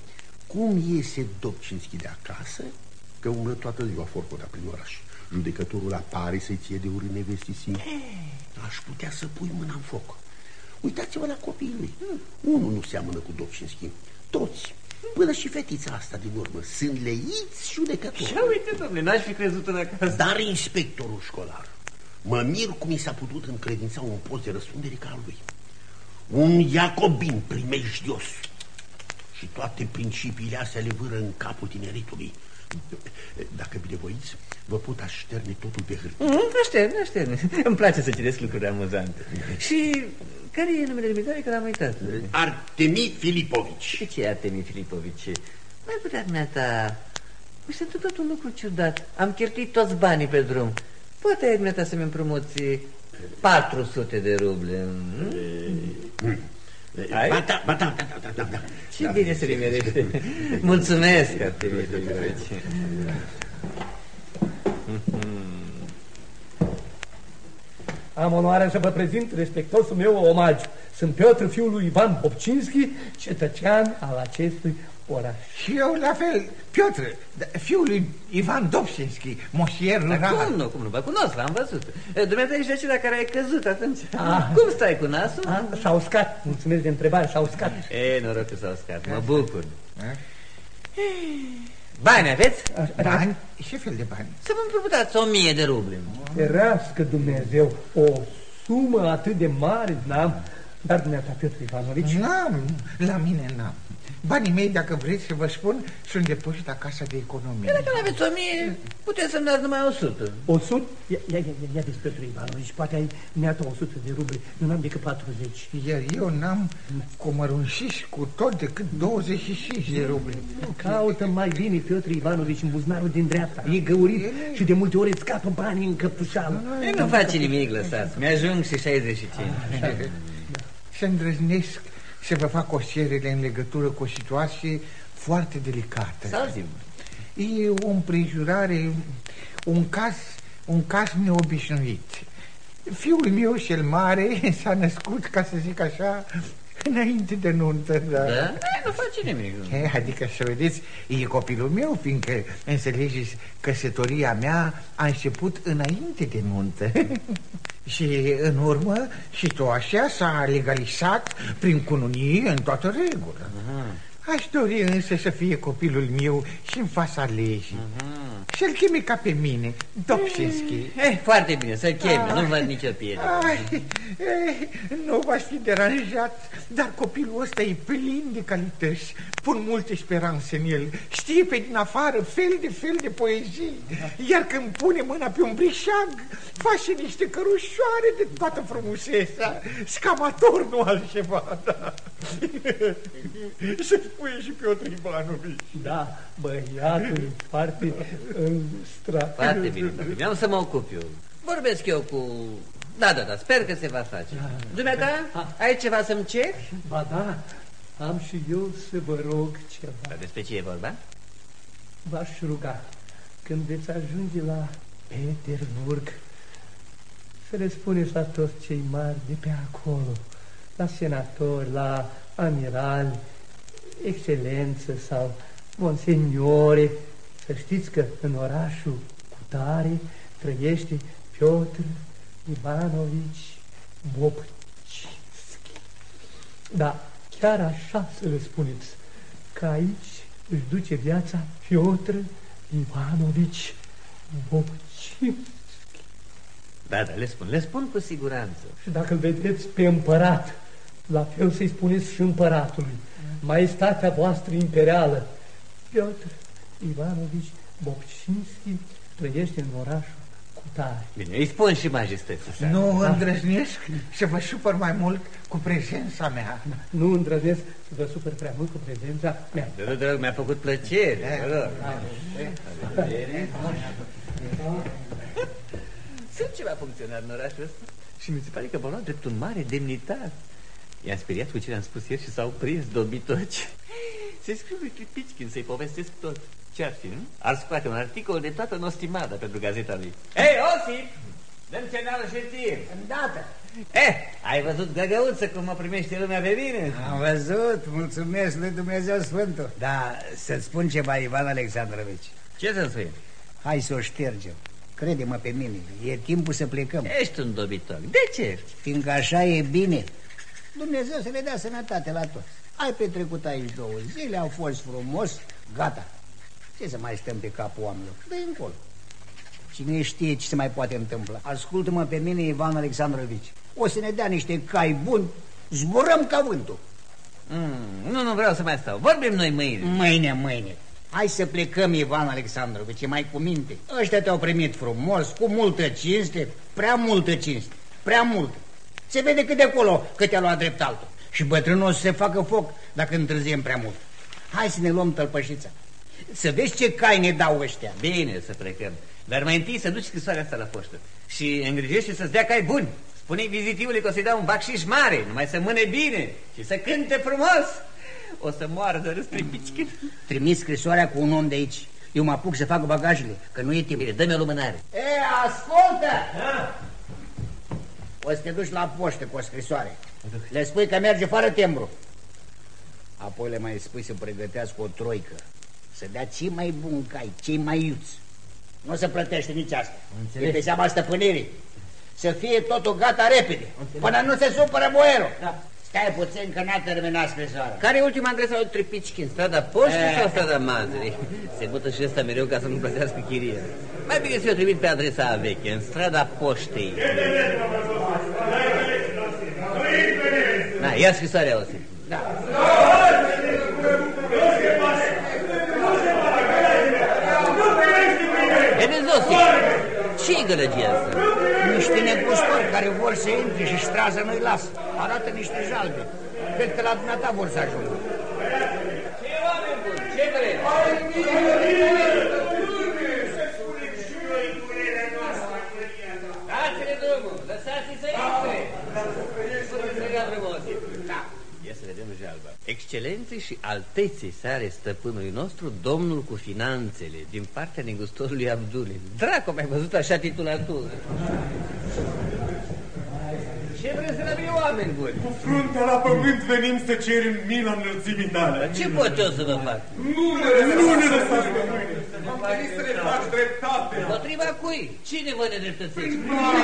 Cum iese Dobcinski de acasă, că umblă toată ziua forcota prin oraș. Judecătorul apare să-i ție de urât nevestisii. Aș putea să pui mâna în foc. Uitați-vă la copiii lui. Unul nu seamănă cu Dobcinski. Toți, până și fetița asta din urmă, sunt leiți judecători. Și uite, domnule, n-aș fi crezut în acasă. Dar inspectorul școlar, mă mir cum i s-a putut încredința un post de răspundere ca al lui. Un iacobin primejdios. Și toate principiile astea le vâră în capul tineritului. Dacă binevoiți, vă pot așterne totul pe hârtie. Așterne. Îmi place să citesc lucruri amuzante. Și care e numele dumitare, că l-am uitat? Artemii Filipovici. De ce e Artemii Filipovici? Mai putea dumneata... Mi se întâmplă un lucru ciudat. Am cheltuit toți banii pe drum. Poate ai dumneata să-mi împrumuți 400 de ruble. Ba da. Ce bine se nimerește. Mulțumesc, Artemii Filipovici. Am onoarea să vă prezint respectosul meu omagiu. Sunt Piotr, fiul lui Ivan Dobcinski, cetățean al acestui oraș. Și eu la fel, Piotr, fiul lui Ivan Dobcinski, moșier rural. Cum nu, vă cunosc, l-am văzut. Dumneata ești acela care ai căzut atunci. Cum stai cu nasul? S-a uscat, mulțumesc de întrebare, s-a uscat. Noroc că s-a uscat, mă bucur. Bani aveți? Bani? Ce fel de bani? Să vă împrumutați 1000 de ruble. Ferească Dumnezeu, o sumă atât de mare n-am. Dar dumneata, Piotr Ivanovici? N-am, la mine n-am. Banii mei, dacă vreți să vă spun, sunt depuși la Casa de Economie. Dacă nu aveți 1000, puteți să-mi dați numai 100. 100? Ia de Piotr Ivanovici, poate ai neată 100 de ruble, eu n-am decât 40. Iar eu n-am cu mărunșiși cu tot decât 25 de ruble. Caută mai bine, Piotr Ivanovici, în buzunarul din dreapta. E găurit și de multe ori îți scapă banii în căptușală. Nu face nimic, lăsați, mi-ajung și 65. Să îndrăznesc să vă fac o cerere în legătură cu o situație foarte delicată. E o împrejurare, un caz neobișnuit. Fiul meu cel mare s-a născut, ca să zic așa, înainte de nuntă. Da? Nu face nimic. Adică să vedeți, e copilul meu, fiindcă, înțelegeți, căsătoria mea a început înainte de nuntă. Și în urmă situația s-a legalizat prin cununie în toată regulă. Aș dori însă să fie copilul meu și în fața legii. Și-l cheme ca pe mine, Dobcinski. Foarte bine, să-l cheme, nu văd nicio piedică. Nu v-aș fi deranjat, dar copilul ăsta e plin de calități. Pun multe speranțe în el. Știe pe din afară fel de poezii. Iar când pune mâna pe un brișag, face niște cărușoare de toată frumusețea. Scamator, nu altceva, da. Se spune și Piotr Ivanovici. Da, băiatul foarte strat. Foarte bine, am să mă ocup eu. Vorbesc eu cu... Da, sper că se va face. Dumneata, ai ceva să-mi cer? Ba da, am și eu să vă rog ceva. Despre ce e vorba? V-aș ruga, când veți ajunge la Petersburg, să le spuneți la toți cei mari de pe acolo, la senatori, la amirali, excelență sau monseniore, să știți că în orașul Cutare trăiește Piotr Ivanovici Dobcinski. Da, chiar așa să le spuneți, că aici își duce viața Piotr Ivanovici Dobcinski. Da, le spun cu siguranță. Și dacă îl vedeți pe împărat, la fel să-i spuneți și împăratului, maestatea voastră imperială, Piotr Ivanovici Dobcinski trăiește în orașul Cutare. Bine, îi spun și majestății. Nu îndrăznesc să vă supăr mai mult cu prezența mea. Nu îndrăznesc să vă supăr prea mult cu prezența mea. Drag, mi-a făcut plăcere. Sunt ceva funcționari în orașul ăsta și mi se pare că v-au luat drept un mare demnitar. I-am speriat cu ce le-am spus ieri și s-au prins dobitoci. Se scriu lui Kripickin să-i povestesc tot. Ce-ar fi, nu? Ar scoate un articol de toată nostimada pentru gazeta lui. Hei, Osip! Dă-mi semnală și tir! Îndată! Ai văzut, găgăuță, cum mă primește lumea pe mine? Am văzut, mulțumesc lui Dumnezeu Sfântul. Da, să-ți spun ceva, Ivan Alexandrovici. Ce să-mi spui? Hai să o ștergem. Crede-mă pe mine, e timpul să plecăm. Ești un dobitoc. De ce? Fiindcă așa e bine. Dumnezeu să le dea sănătate la toți. Ai petrecut aici 2 zile, au fost frumos, gata. Ce să mai stăm pe capul oamenilor? Dă-i încolo. Cine știe ce se mai poate întâmpla. Ascultă-mă pe mine, Ivan Alexandrovici. O să ne dea niște cai buni, zburăm ca vântul. Nu vreau să mai stau. Vorbim noi mâine. Mâine. Hai să plecăm, Ivan Alexandrovici, mai cu minte. Ăștia te-au primit frumos, cu multă cinste, prea multă cinste, prea multă. Se vede cât de acolo că te-a luat drept altul. Și bătrânul o să se facă foc dacă întârziem prea mult. Hai să ne luăm tălpășița. Să vezi ce cai ne dau ăștia. Bine să plecăm. Dar mai întâi să duci scrisoarea asta la poștă. Și îngrijește să-ți dea cai buni. Spune-i vizitivului că o să-i dau un bacșiș mare, numai să mâne bine și să cânte frumos. O să moară de râs prin picichit. Trimis scrisoarea cu un om de aici. Eu mă apuc să fac bagajele, că nu e timp. Bine, dă-mi o lumânare. Ascultă! O să te duci la poștă cu o scrisoare. Le spui că merge fără tembru. Apoi le mai spui să pregătească o troică. Să dea cei mai buni cai, cei mai iuți. Nu se plătește nici asta. E pe seama stăpânirii. Să fie totul gata repede. Până nu se supără boierul. Da. Stai puțin că n-a terminat scrisoarea. Care e ultima adresa lui Tripicichi? Strada Poștii sau strada Mazării? Se mută și ăsta mereu ca să nu plătească chiria. Mai bine să-i o trimit pe adresa veche, în strada Poștei. Da, ia scrisoarea, Osip. Da. Vedeți, Osip, ce-i gălăgia asta? Niște negustori care vor să intre și ștrază nu-i lasă. Arată niște jalbe. Cred că la dumneata vor să ajungă. Ce oameni buni? Ce vreți? Dați-le drumul, lăsați-i să intre. Da. Ia să vedem jalba. Excelenței și alteței sare stăpânului nostru, domnul cu finanțele, din partea negustorului Abdulin. Dracu, mai văzut așa titulatură? Ce vreți să rămâi, oameni buni? Cu fruntea la pământ venim să cerem mila înălțimii tale. Dar ce pot eu să vă fac? Nu ne lăsați pe mâine. Am venit să ne faci dreptate. Potriva cui? Cine vă nedreptățește?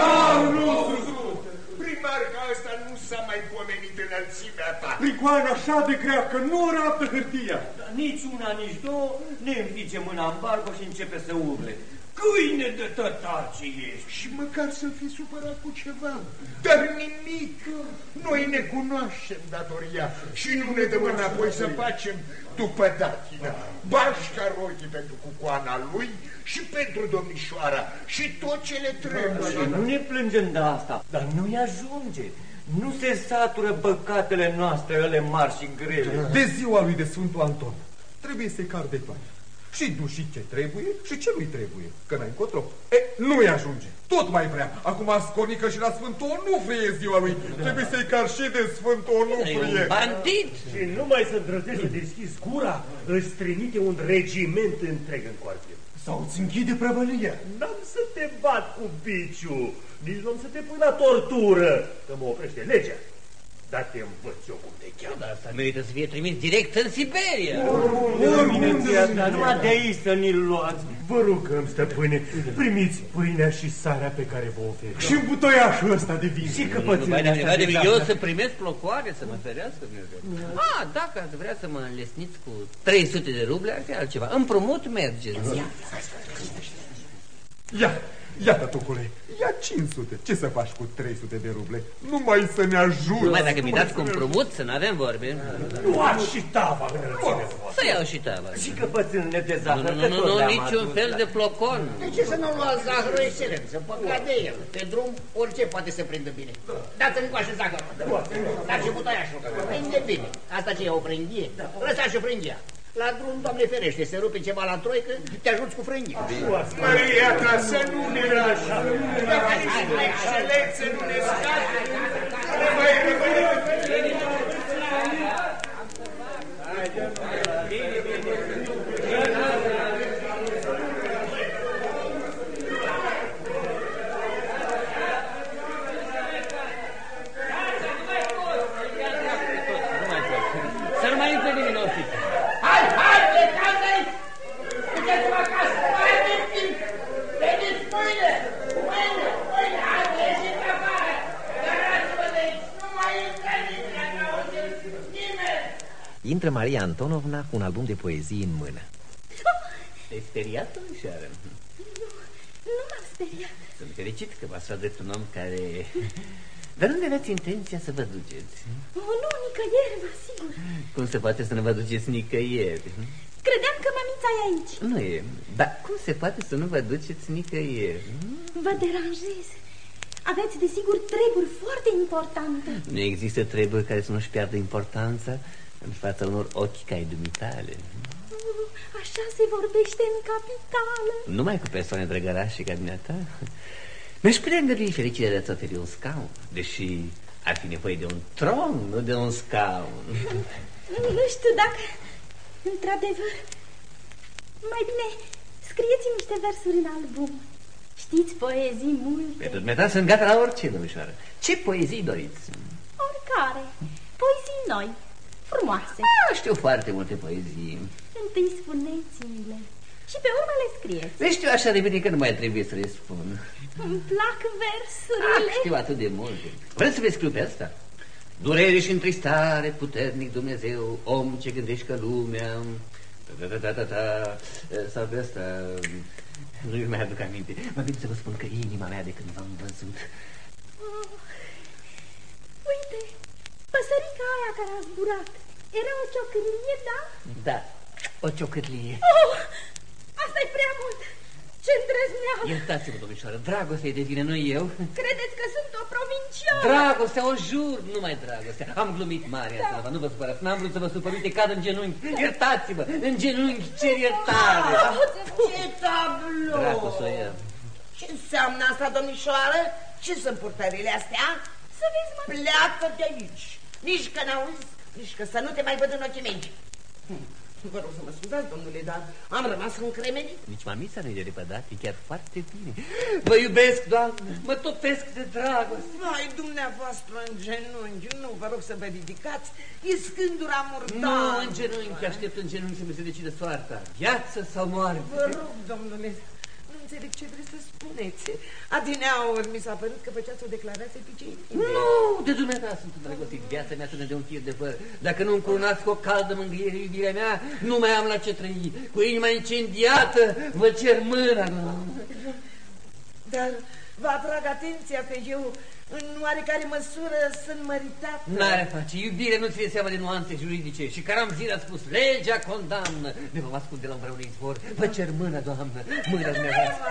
Primar, că ăsta nu s-a mai pomenit înălțimea ta. Prigoană așa de grea că nu arată hârtia. Nici una, nici două, ne învige mâna în barbă și începe să urle. Câine de tătar ce ești! Și măcar să fii supărat cu ceva. Dar nimic. Noi ne cunoaștem datoria și nu ne dăm înapoi să facem după datină. Bașca rochii pentru cucoana lui și pentru domnișoara și tot ce le trebuie. Nu ne plângem de asta, dar nu-i ajunge. Nu se satură păcatele noastre, ele mari și grele. De ziua lui de Sfântul Anton trebuie să-i car de bani. Și du și ce trebuie și ce nu-i trebuie. Că n-ai încotro. Nu-i ajunge. Tot mai vrea. Acum sconică și la Sfântul Onufrie ziua lui. Trebuie să-i car și de Sfântul Onufrie. E un bandit. Și numai să îndrăznești să deschizi gura, îți trimite un regiment întreg în coartel. Sau îți închide prăvălia. N-am să te bat cu biciu, nici n-am să te pui la tortură, că mă oprește legea. Dar te învăț eu cum te cheamă. Dar asta merită să fie trimis direct în Siberia. Dar numai de aici să ni-l luați. Vă rugăm, stăpâne, primiți pâinea și sarea pe care vă ofer. Și butoiașul ăsta de vin. Și căpățânia asta de Eu să primesc plocoare, să mă ferească Dumnezeu. Dacă ați vrea să mă înlesniți cu 300 de ruble, ar fi altceva. Împrumut mergeți. Ia, tătucule, ia 500. Ce să faci cu 300 de ruble? Numai să ne ajut. Numai dacă mi dați cu împrumut, să n-avem vorbe. Luați și tava. Să iau și tava. Și căpățânile de zahăr. Nu, niciun fel de plocon. De ce să nu luați zahărul, excelență? Păcat de el. Pe drum orice poate să prindă bine. Dați-mi coașă zahărul. Dar și butoiașul. Prinde bine. Asta ce e o frânghie? Lăsați și frânghia. La drum, Doamne ferește, se rupe ceva la troică, te ajuți cu frânghie. Maria ta, să nu ne lași. Dacă ești excelență, nu ne scape. Intră Maria Antonovna cu un album de poezii în mână. Te-ai speriat, domnișoară? Nu m-am speriat. Sunt fericit că v-ați adus un om care... Dar unde aveți intenția să vă duceți? Oh, nu, nicăieri, vă asigur. Cum se poate să nu vă duceți nicăieri? Credeam că mămița e aici. Nu e, dar cum se poate să nu vă duceți nicăieri? Vă deranjez. Aveți, desigur, treburi foarte importante. Nu există treburi care să nu-și piardă importanța în fața unor ochi ca ai dumitale. Așa se vorbește în capitală. Numai cu persoane drăgărașe ca dumneata. Mi-aș putea îngădui fericirea de a-ți oferi un scaun, deși ar fi nevoie de un tron, nu de un scaun. Nu știu dacă, într-adevăr, mai bine scrieți niște versuri în album. Știți poezii multe. Pentru dumneata sunt gata la orice, domnișoară. Ce poezii doriți? Oricare. Poezii noi, frumoase. Știu foarte multe poezii. Întâi spuneți-mi-le și pe urmă le scrieți. Le știu așa de bine că nu mai trebuie să le spun. Îmi plac versurile. Știu atât de multe. Vreți să vă scriu pe asta? Durere și întristare, puternic Dumnezeu, om ce gândești că lumea... Sau pe asta... Nu-i mai aduc aminte. Mă vine să vă spun că inima mea de când v-am văzut... Uite, păsărica aia care a zburat, era o ciocârlie, da? Da, o ciocârlie. Oh, asta-i prea mult. Ce îndrăzneală. Iertați-mă, domnișoară, dragostea de vine, nu eu. Credeți că sunt o provincioară? Dragostea, o jur, numai dragostea. Am glumit, Maria Antonovna, nu vă supărați. N-am vrut să vă supăr, uite, cad în genunchi. Iertați-mă, în genunchi, cer iertare. Ce tablou! Dracu să o iau. Ce înseamnă asta, domnișoară? Ce sunt purtările astea? Să vezi, mă... Pleacă de aici. Nici că n-auzi, nici că să nu te mai văd în ochii mei. Vă rog să mă scuzați, domnule, dar am rămas încremenit. Nici mamița nu-i de repădat, e chiar foarte bine. Vă iubesc, doamnă, mă topesc de dragoste. Vai, dumneavoastră, în genunchi, nu, vă rog să vă ridicați, e scândura murdară. Nu, în genunchi, aștept în genunchi să mi se decide soarta, viață sau moarte. Vă rog, domnule, nu înțeleg ce vreți să spuneți. Adineauri mi s-a părut că făceați o declarație pe ce intime. Nu, de dumneata sunt îndrăgostit, viața mea sună de un fir de păr. Dacă nu încurunați cu o caldă mângâiere iubirea mea, nu mai am la ce trăi. Cu inima incendiată, vă cer mâna. Dar vă atrag atenția că eu, în oarecare măsură, sunt măritată. N-are face, iubire nu ține seama de nuanțe juridice. Și Karamzin a spus, legea condamnă. Ne vom ascunde la umbră unui izvor. Vă cer mâna, doamnă, mâna dumneavoastră.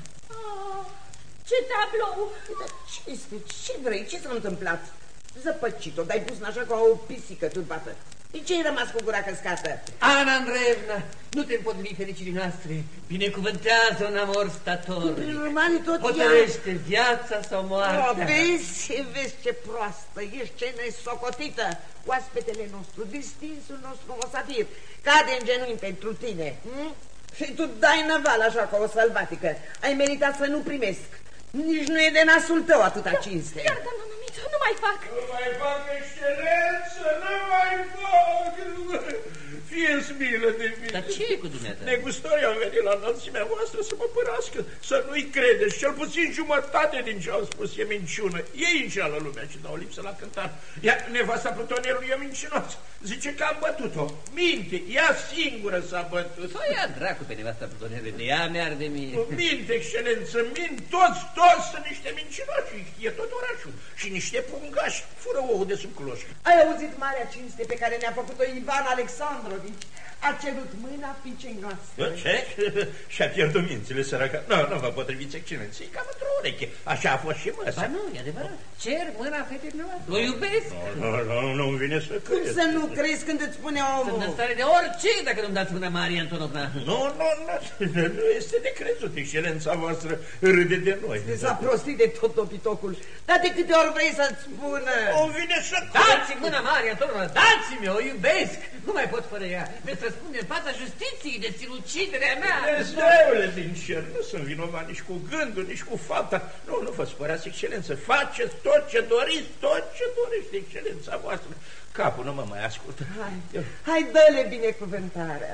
Ce tablou! Ce este? Ce vrei? Ce s-a întâmplat? Zăpăcit-o, dai pus în așa ca o pisică turbată. De ce-ai rămas cu gura căscată? Ana Andreevna, nu te împotmoli fericirii noastre. Binecuvântează un amor stator. Prin urmare tot hotărăște viața sau moartea. Vezi ce proastă, ești ce nesocotită. Oaspetele nostru, distinsul nostru Mosafir, cade în genunchi pentru tine. Și tu dai năval așa ca o sălbatică. Ai meritat să nu primesc. Nici nu e de nasul tău atâta cinste. Iartă-mă, mămiță, nu mai fac. Nu mai fac, excelență, nu mai fac. Fie-ți milă de mine. Dar ce e cu dumneata? Negustorii au venit la înălțimea voastră să mă părască, să nu-i credeți. Cel puțin jumătate din ce au spus e minciună. Ei înșeală lumea ce dau lipsă la cântar. Iar nevasta plutonierului e mincinoasă. Zice că am bătut-o. Minte, ea singură s-a bătut. Să ia dracu pe nevasta plutonierului, de ea mi-ar de mie. Minte, excelență, mint, toți sunt niște mincinoși, știe tot orașul. Și niște pungași, fură ouă de sub cloșcă. Ai auzit marea cinste pe care ne-a făcut-o Ivan Alexandrovici? A cerut mâna fiicei noastre. Ce? Și-a pierdut mințile, săraca. Nu vă potriviți, excelență, e cam într-o ureche. Așa a fost și măsa. Ba nu, e adevărat. Cer mâna fetei noastre. O iubesc. Nu-mi vine să cred. Cum să nu crezi când îți spune omul? Sunt în stare de orice dacă nu-mi dați mâna, Maria Antonovna. Nu este de crezut, excelența voastră râde de noi. S-a prostit de tot topitocul. Dar de câte ori vrei să-ți spună? O vine să cred. Dați-mi mâna, Maria Antonovna, dați-mi, o iubesc. Nu mai pot fără ea. Veți răspunde în fața justiției de sinuciderea mea. Dumnezeule din cer, nu sunt vinovat nici cu gândul, nici cu fapta. Nu vă spărați, excelență. Faceți tot ce doriți, tot ce dorește excelența voastră. Capul nu mă mai ascultă. Hai, dă-le binecuvântarea.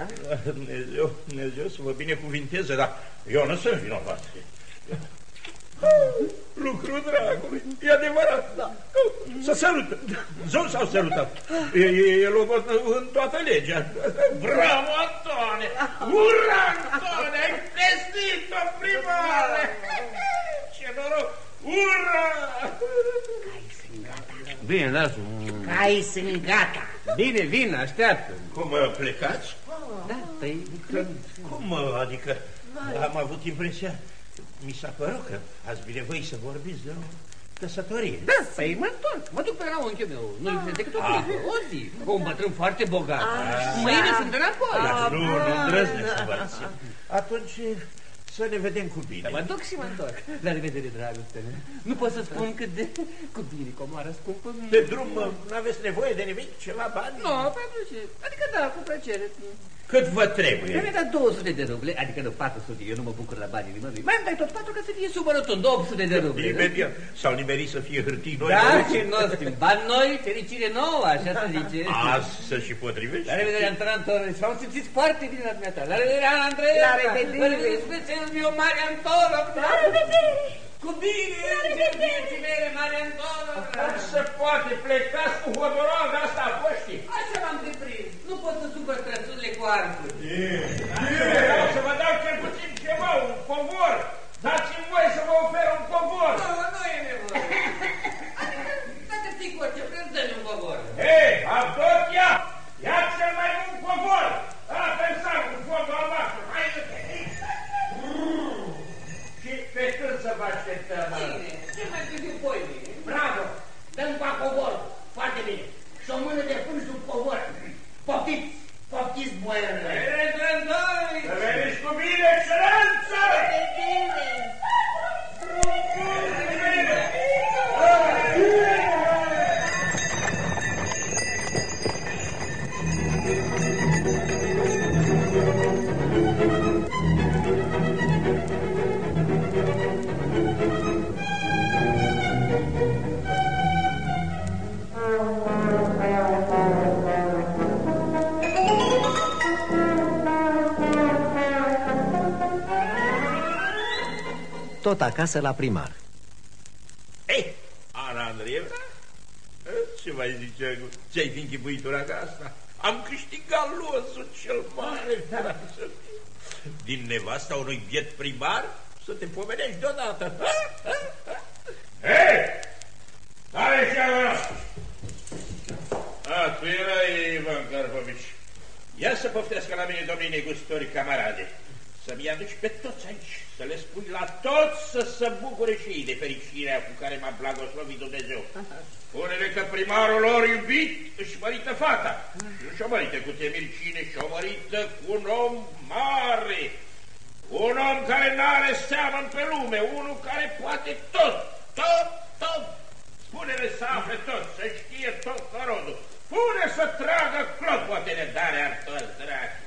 Dumnezeu să vă binecuvinteze, dar eu nu sunt vinovat. lucru dragului, e adevărat. Da. Să salută. Zău s-au salutat. E logot în toată legea. Bravo, Antone! Ura, Antone! Ai găsit-o, primare! Ce noroc! Ura! Cai sunt gata. Bine, lasă. Cai sunt gata. Bine, vin, așteaptă. Cum plecați? Da, păi... Cum, adică am avut impresia, mi s-a părut că ați binevoit să vorbiți de o căsătorie. Da, păi mă întorc, mă duc pe la unchiul meu, nu-i crede decât o clipă, o zi, cu un bătrân foarte bogat. Mâine sunt înapoi. Nu îndrăznesc să vă țin. Atunci să ne vedem cu bine. Mă duc și mă întorc. La revedere, dragoste. Nu pot să spun cât de cu bine, comoară scumpă. Pe drum n-aveți nevoie de nimic, ceva bani? Nu, pentru ce? Adică da, cu plăcere. Cât vă trebuie? Mi-a dat 200 de ruble, adică nu 400, eu nu mă bucur la banii nimănui. Mai îmi dai tot 4 ca să fie supărătun, 800 de ruble. Imediat, s-au nimerit să fie hârtii noi. Da, ce nostru, bani noi, fericire nouă, așa se zice. Să și potrivește. La revedere, Anton Antonovici, m-am simțit foarte bine la dumneata. La revedere, Ana Andreea. La revedere. La revedere, specialul meu, Mare Antonovna. La revedere. Cu bine, vieții mele, Mare Antonovna. Cum se poate plecați cu hodoranga asta a poștii? Așa m-am deprins, nu pot să supăr trăsurile cu arcuri. Vreau să vă dau cel puțin ceva, un covor. Dați-mi voi să vă ofer un covor. Nu e nevoie. Adică, dacă știi cu orice preț, dă-mi un covor. Hei, Avdotia, ia cel mai bun covor. Ăla-te-n sac cu fondul albastru. Haide-te. Și pe când să vă așteptăm? Bine, ce mai târziu poimii? Bravo, dăm cu covor, foarte bine. Și o mână de până sub covor. Poftiți, poftiți, boieră. Să veniți cu bine, excelență! Tot acasă la primar. Ei, Ana Andreevna, ce mai zice, ce-ai fi închipuitura ca asta? Am câștigat losul cel mare, frate. Din nevasta unui biet primar să te pomenești deodată. Hei! Tare și avea! Tu erai Ivan Karpovici. Ia să poftească la mine, domnii negustori, camarade. Să-mi aduci pe toți aici, să le spui la toți să se bucure și ei de fericirea cu care m-a blagoslovit Dumnezeu. Spune-le că primarul lor iubit își mărită fata. Nu și-o mărită cu temircine, și-o mărită cu un om mare. Un om care n-are seamăn pe lume, unul care poate tot. Spune-le să afle tot, să știe tot rodul. Spune să tragă clopotele, dar artoși dragi.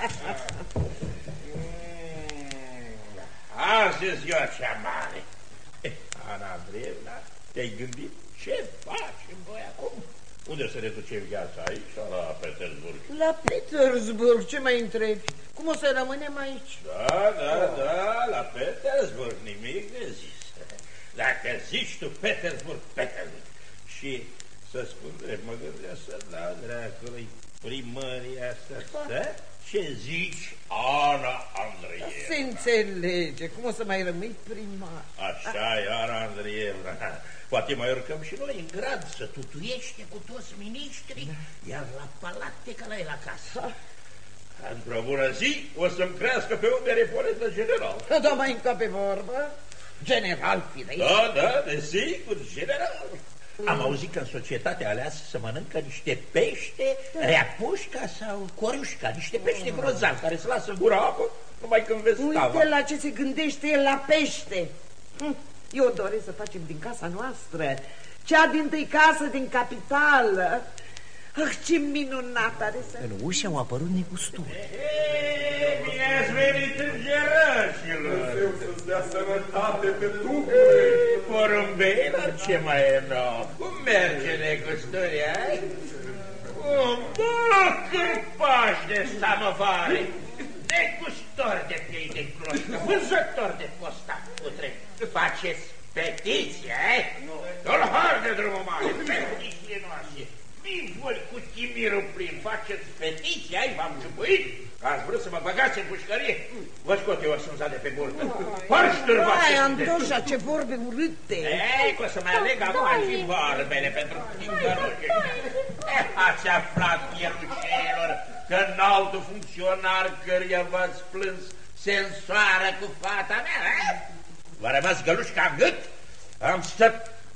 Azi e ziua cea mare. Ana Andreevna, te-ai gândit ce facem noi acum? Unde să ne ducem viața, aici sau la Petersburg? La Petersburg, ce mai întrebi? Cum o să rămânem aici? Da, la Petersburg, nimic de zis. Dacă zici tu Petersburg. Și să spun, mă gândesc să dau dracului primăria asta, da? Ce zici, Ana Andreevna? Se înțelege, cum o să mai rămâi primar? Așa e, Ana Andreevna. Poate mai urcăm și noi în grad, să tutuiește cu toți miniștrii, iar la palate ca la el acasă. Într-o bună zi o să-mi crească pe umeri epoletă general. Da, mai încape vorbă? General, firei? Da, desigur, general. Am auzit că în societatea aleasă să mănâncă niște pește, reapușca sau coriușca, niște pește grozavi care se lasă gura apă numai când vezi tava. Uite la ce se gândește el, la pește. Eu doresc să facem din casa noastră cea dintâi casă din capitală. Ce minunat are să... În ușă au apărut negustori. Bine ați venit îngerășilor! Dumnezeu să-ți dea sănătate pe Duhule! Porumbelor, ce mai e nou? Cum merge negustorii, ai? Cât pași de samovare! Negustori de piei de cloșcă, vânzători de posta putre, faceți Petiția, nu-l har de drumul mare, petiție noastră. Vin voi cu chimirul plin, faceți petiția, v-am ciupuit, că ați vrut să mă băgați în pușcărie. Vă scot eu o sânza de pe burtă. Hărși târbați! Hai, Antoșa, ce vorbe urâte! Ei, că o să mai aleg acum și vorbele pentru tingărușe. Ați aflat, pierușeilor, că înaltul funcționar căruia v-ați plâns se însoară cu fata mea, v-a rămas găluș ca gât? Am stat...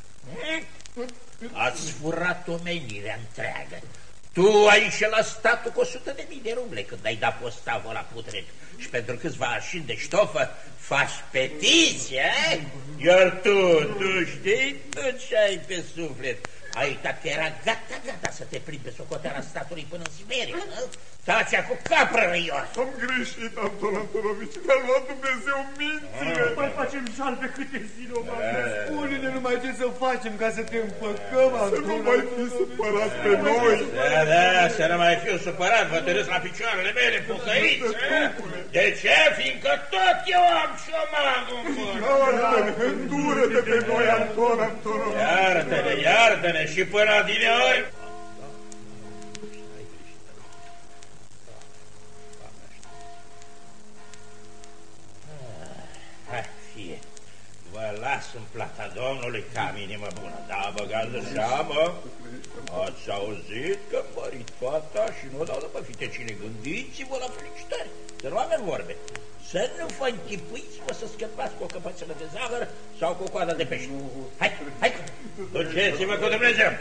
Ați furat omenirea întreagă. Tu ai înșelat statul cu 100.000 de ruble când ai dat postavul la putred. Și pentru câțiva arșini de ștofă faci petiție, iar tu știi tot ce ai pe suflet. Ai uitat că era gata să te plimbi pe socoteala statului până în Siberia, nu? Stația cu capră răios. Am greșit, Anton Antonovici, mi-a luat Dumnezeu mințile. Mai facem șalbe câte zile, o mamă. Spune-ne numai ce să facem ca să te împăcăm, Anton. Să nu mai fi supărat pe noi. Da, să nu mai fiu supărat, vă tărâți la picioarele mele, pucăiți. De ce? Fiindcă tot eu am șomagul în mână. Iartă-ne, îndură-te pe noi, Anton Antonovici. Iartă-ne și până adineori. Vă las în plata Domnului ca minimă bună. Da, băgați de seamă. Ați auzit că am mărit fata și nu o dau după fite cine. Gândiți-vă la felicitări. Să nu avem vorbe. Să nu vă închipuiți că o să scăpați cu o căpățelă de zahăr sau cu o coadă de pește. Hai, duceți-vă cu Dumnezeu.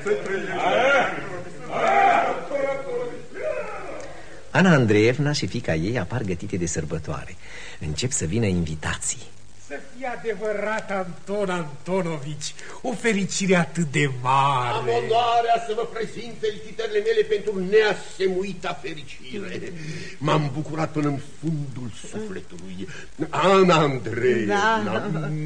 Ana Andreevna și fiica ei apar gătite de sărbătoare. Încep să vină invitații. Să fie adevărat, Anton Antonovici, o fericire atât de mare. Am onoarea să vă prezint felicitările mele pentru neasemuita fericire. M-am bucurat până în fundul sufletului. Ana Andreevna,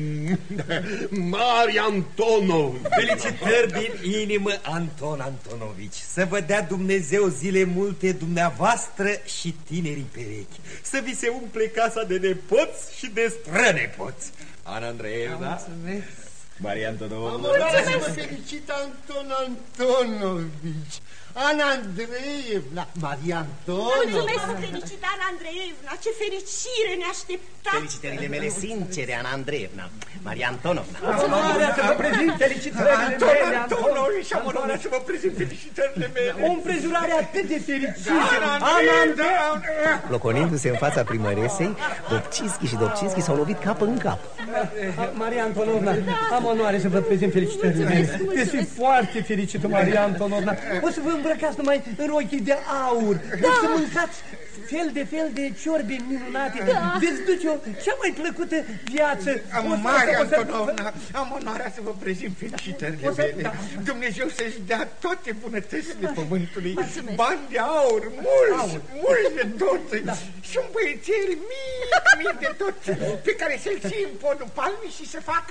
Mari Antonov. Felicitări din inimă, Anton Antonovici. Să vă dea Dumnezeu zile multe dumneavoastră și tinerii perechi. Să vi se umple casa de nepoți și de strănepoți. Ana Andreevna. Mulțumesc. Maria Antonovna. Am onoarea să vă felicit, Anton Antonovici. Ana Andreevna, Maria Antonovna. Mulțumesc, felicit, Ana Andreevna. Ce fericire ne aștepta. Felicitările mele sincere, Ana Andreevna. Maria Antonovna. Am onoarea să vă prezint felicitările mele, Antonovici. Am onoarea să vă prezint felicitările mele. O împrejurare atât de fericită. Ana Andreevna. Loconindu-se în fața primăresei, Dobcinski și Dobcinski s-au lovit cap în cap. Maria Antonovna, am onoare să vă prezint felicitările mele. Eu sunt foarte fericită, Maria Antonovna. O să vă îmbrăcați numai în rochii de aur. Să mâncați fel de ciorbe minunate. Veți duce o cea mai plăcută viață. Maria Antonovna, am onoarea să vă prezint felicitările mele. Dumnezeu să-și dea toate bunătățile pământului. Bani de aur, mulți de tot. Și un băiețel mic de tot, pe care să-l ții în podul palmii și să facă...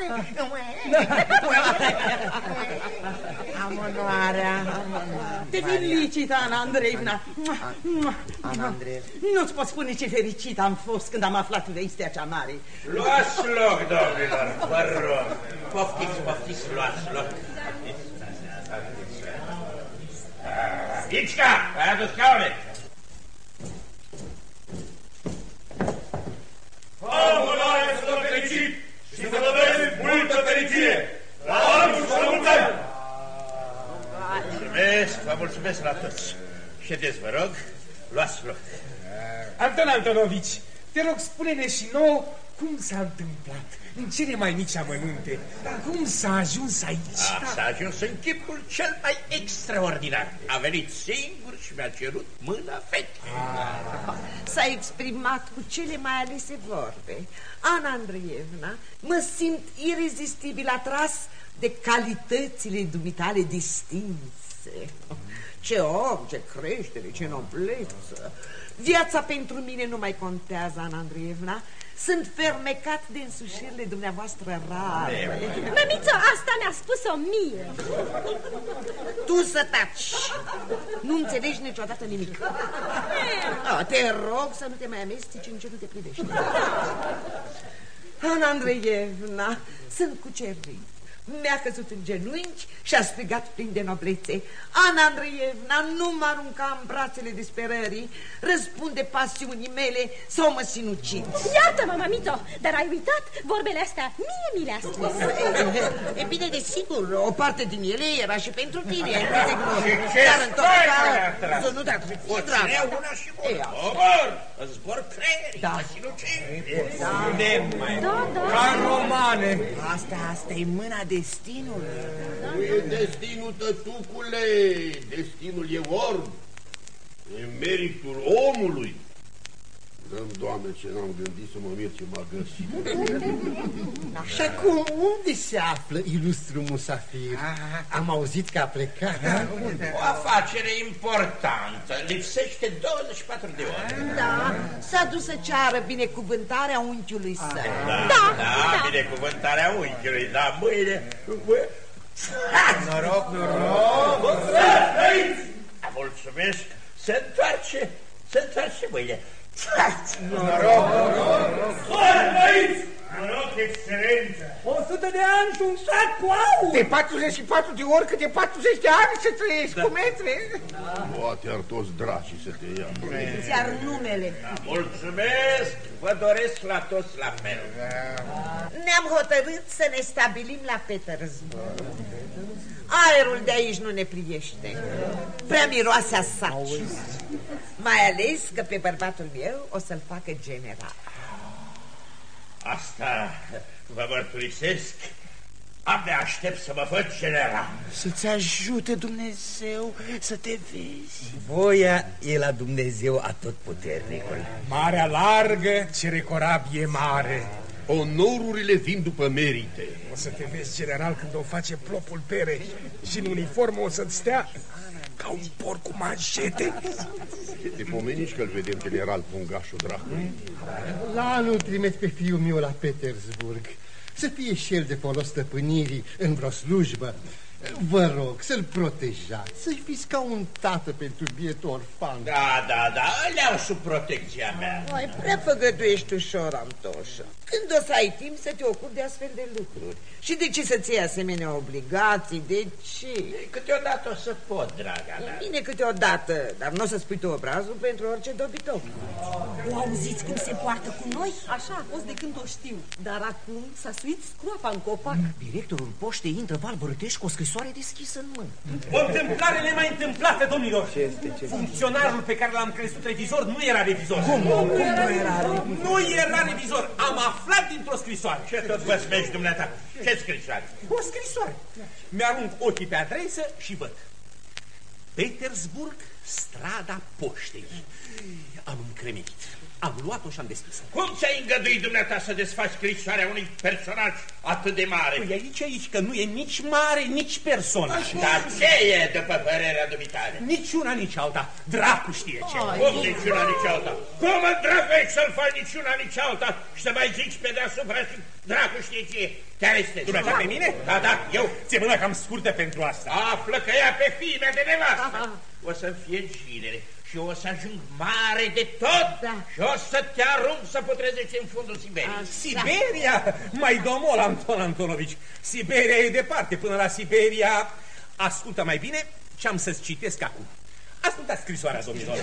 Am onoarea. Te felicit, Ana Andreevna. Ana Andreevna. Nu-ți pot spune ce fericit am fost când am aflat vestea cea mare. Luați loc, domnilor, vă rog. Poftiți, luați loc. Icca, ai adus scaune. Am onoarea să vă felicit și să vă doresc multă fericire. La anul și la mulți ani. Vă mulțumesc la toți. Ședeți, vă rog, luați loc. Anton Antonovici, te rog, spune-ne și nouă cum s-a întâmplat, în cele mai mici amănunte, cum s-a ajuns aici. S-a ajuns în chipul cel mai extraordinar. A venit singur și mi-a cerut mâna fetei. S-a exprimat cu cele mai alese vorbe. Ana Andreevna, mă simt irezistibil atras de calitățile dumitale distinse. Ce om, ce creștere, ce nobleță. Viața pentru mine nu mai contează, Ana Andreevna. Sunt fermecat de însușirile dumneavoastră rare. Mămiță, asta mi-a spus-o mie. Tu să taci. Nu înțelegi niciodată nimic. Te rog să nu te mai amesteci în ce nu te privește. Ana Andreievna, sunt cucerit. Mi-a căzut în genunchi și a strigat plin de noblețe: Ana Andreievna, nu mă arunca în brațele disperării, răspunde pasiunii mele sau mă sinuciți. Iată-mă, mamito, dar ai uitat, vorbele astea mie mi le-a spus. E bine, desigur, o parte din ele era și pentru tine. Dar în tot să nu te-a trifit, dragă. Una și bună. Omor, îți zbor creierii, mă sinuciți. Ca romane. Asta e mâna destinului. Nu e destinul, tătucule, destinul e orb. E meritul omului. Dăm, Doamne, ce n-am gândit să mă mir ce m-a găsit. Și acum, unde se află ilustru musafir? Am auzit că a plecat. O afacere importantă. Lipsește 24 de ore. Da, s-a dus să ceară binecuvântarea unchiului său. Da, binecuvântarea unchiului, da, mâine... Noroc. Mulțumesc, se întoarce mâine. Noroc. Noroc, excelență! 100 de ani și un sac cu aur! De 44 de ori câte 40 de ani să trăiești cu metre. Poate ar toți dracii să te ia. Ți-ar numele. Mulțumesc, vă doresc la toți la fel. Ne-am hotărât să ne stabilim la Petersburg. Aerul de aici nu ne priește. Prea miroase a saci. Mai ales că pe bărbatul meu o să-l facă general. Asta vă mărturisesc. Abia aștept să mă văd general. Să-ți ajute Dumnezeu să te vezi. Voia e la Dumnezeu Atotputernicul. Marea largă cere corabie mare. Onorurile vin după merite. O să te vezi, general, când o face plopul pere și în uniformă o să-ți stea ca un porc cu manșete. Te pomenici că-l vedem general pungașul dracului? La anul trimet pe fiul meu la Petersburg să fie și el de folos stăpânirii în vreo slujbă. Vă rog să-l protejați, să-i fiți ca un tată pentru bietul orfan. Da, îl iau sub protecția mea. Mai prea făgăduiești ușor, Antoșă. Când o să ai timp să te ocupi de astfel de lucruri? Și de ce să-ți iei asemenea obligații? De ce? Câteodată o să pot, draga mea. Bine, câteodată, dar nu o să spui tu obrazul pentru orice dobitoc. O auziți cum se poartă cu noi? Așa a fost de când o știu. Dar acum s-a suit scroapa în copac. Directorul poștei intră Val Bărătești cu o scrisoare deschisă în mână. O întâmplare nemai întâmplată, domnilor. Funcționarul pe care l-am crezut revizor nu era revizor. Cum nu era revizor? Nu era revizor. Am aflat dintr-o scrisoare. Ce tot vă smești, dumneata? Ce scrisoare? O scrisoare. Mi-arunc ochii pe adresă și văd: Petersburg, strada poștei. Am încremenit. Am luat-o și am deschis. Cum ți-ai îngăduit, dumneata, să desfaci scrisoarea unui personaj atât de mare? Păi aici că nu e nici mare, nici personaj. Dar ce e, după părerea dumitare? Nici una, nici alta. Dracu știe ce. Cum nici una, nici alta? Cum în dracu ai să-l faci nici una, nici alta și să mai zici pe deasupra și dracu știe ce e? Te arestezi. Dumneata pe mine? Da, eu. Ți-e mâna cam scurtă pentru asta. Află că ea pe fimea de nevastă. O să-mi fie ginere. Și o să ajung mare de tot și o să te arunc să putrezești în fundul Siberiei. Siberia? Mai domol, Anton Antonovici. Siberia e departe. Până la Siberia, ascultă mai bine ce am să-ți citesc acum. Ascultați scrisoarea, domnilor.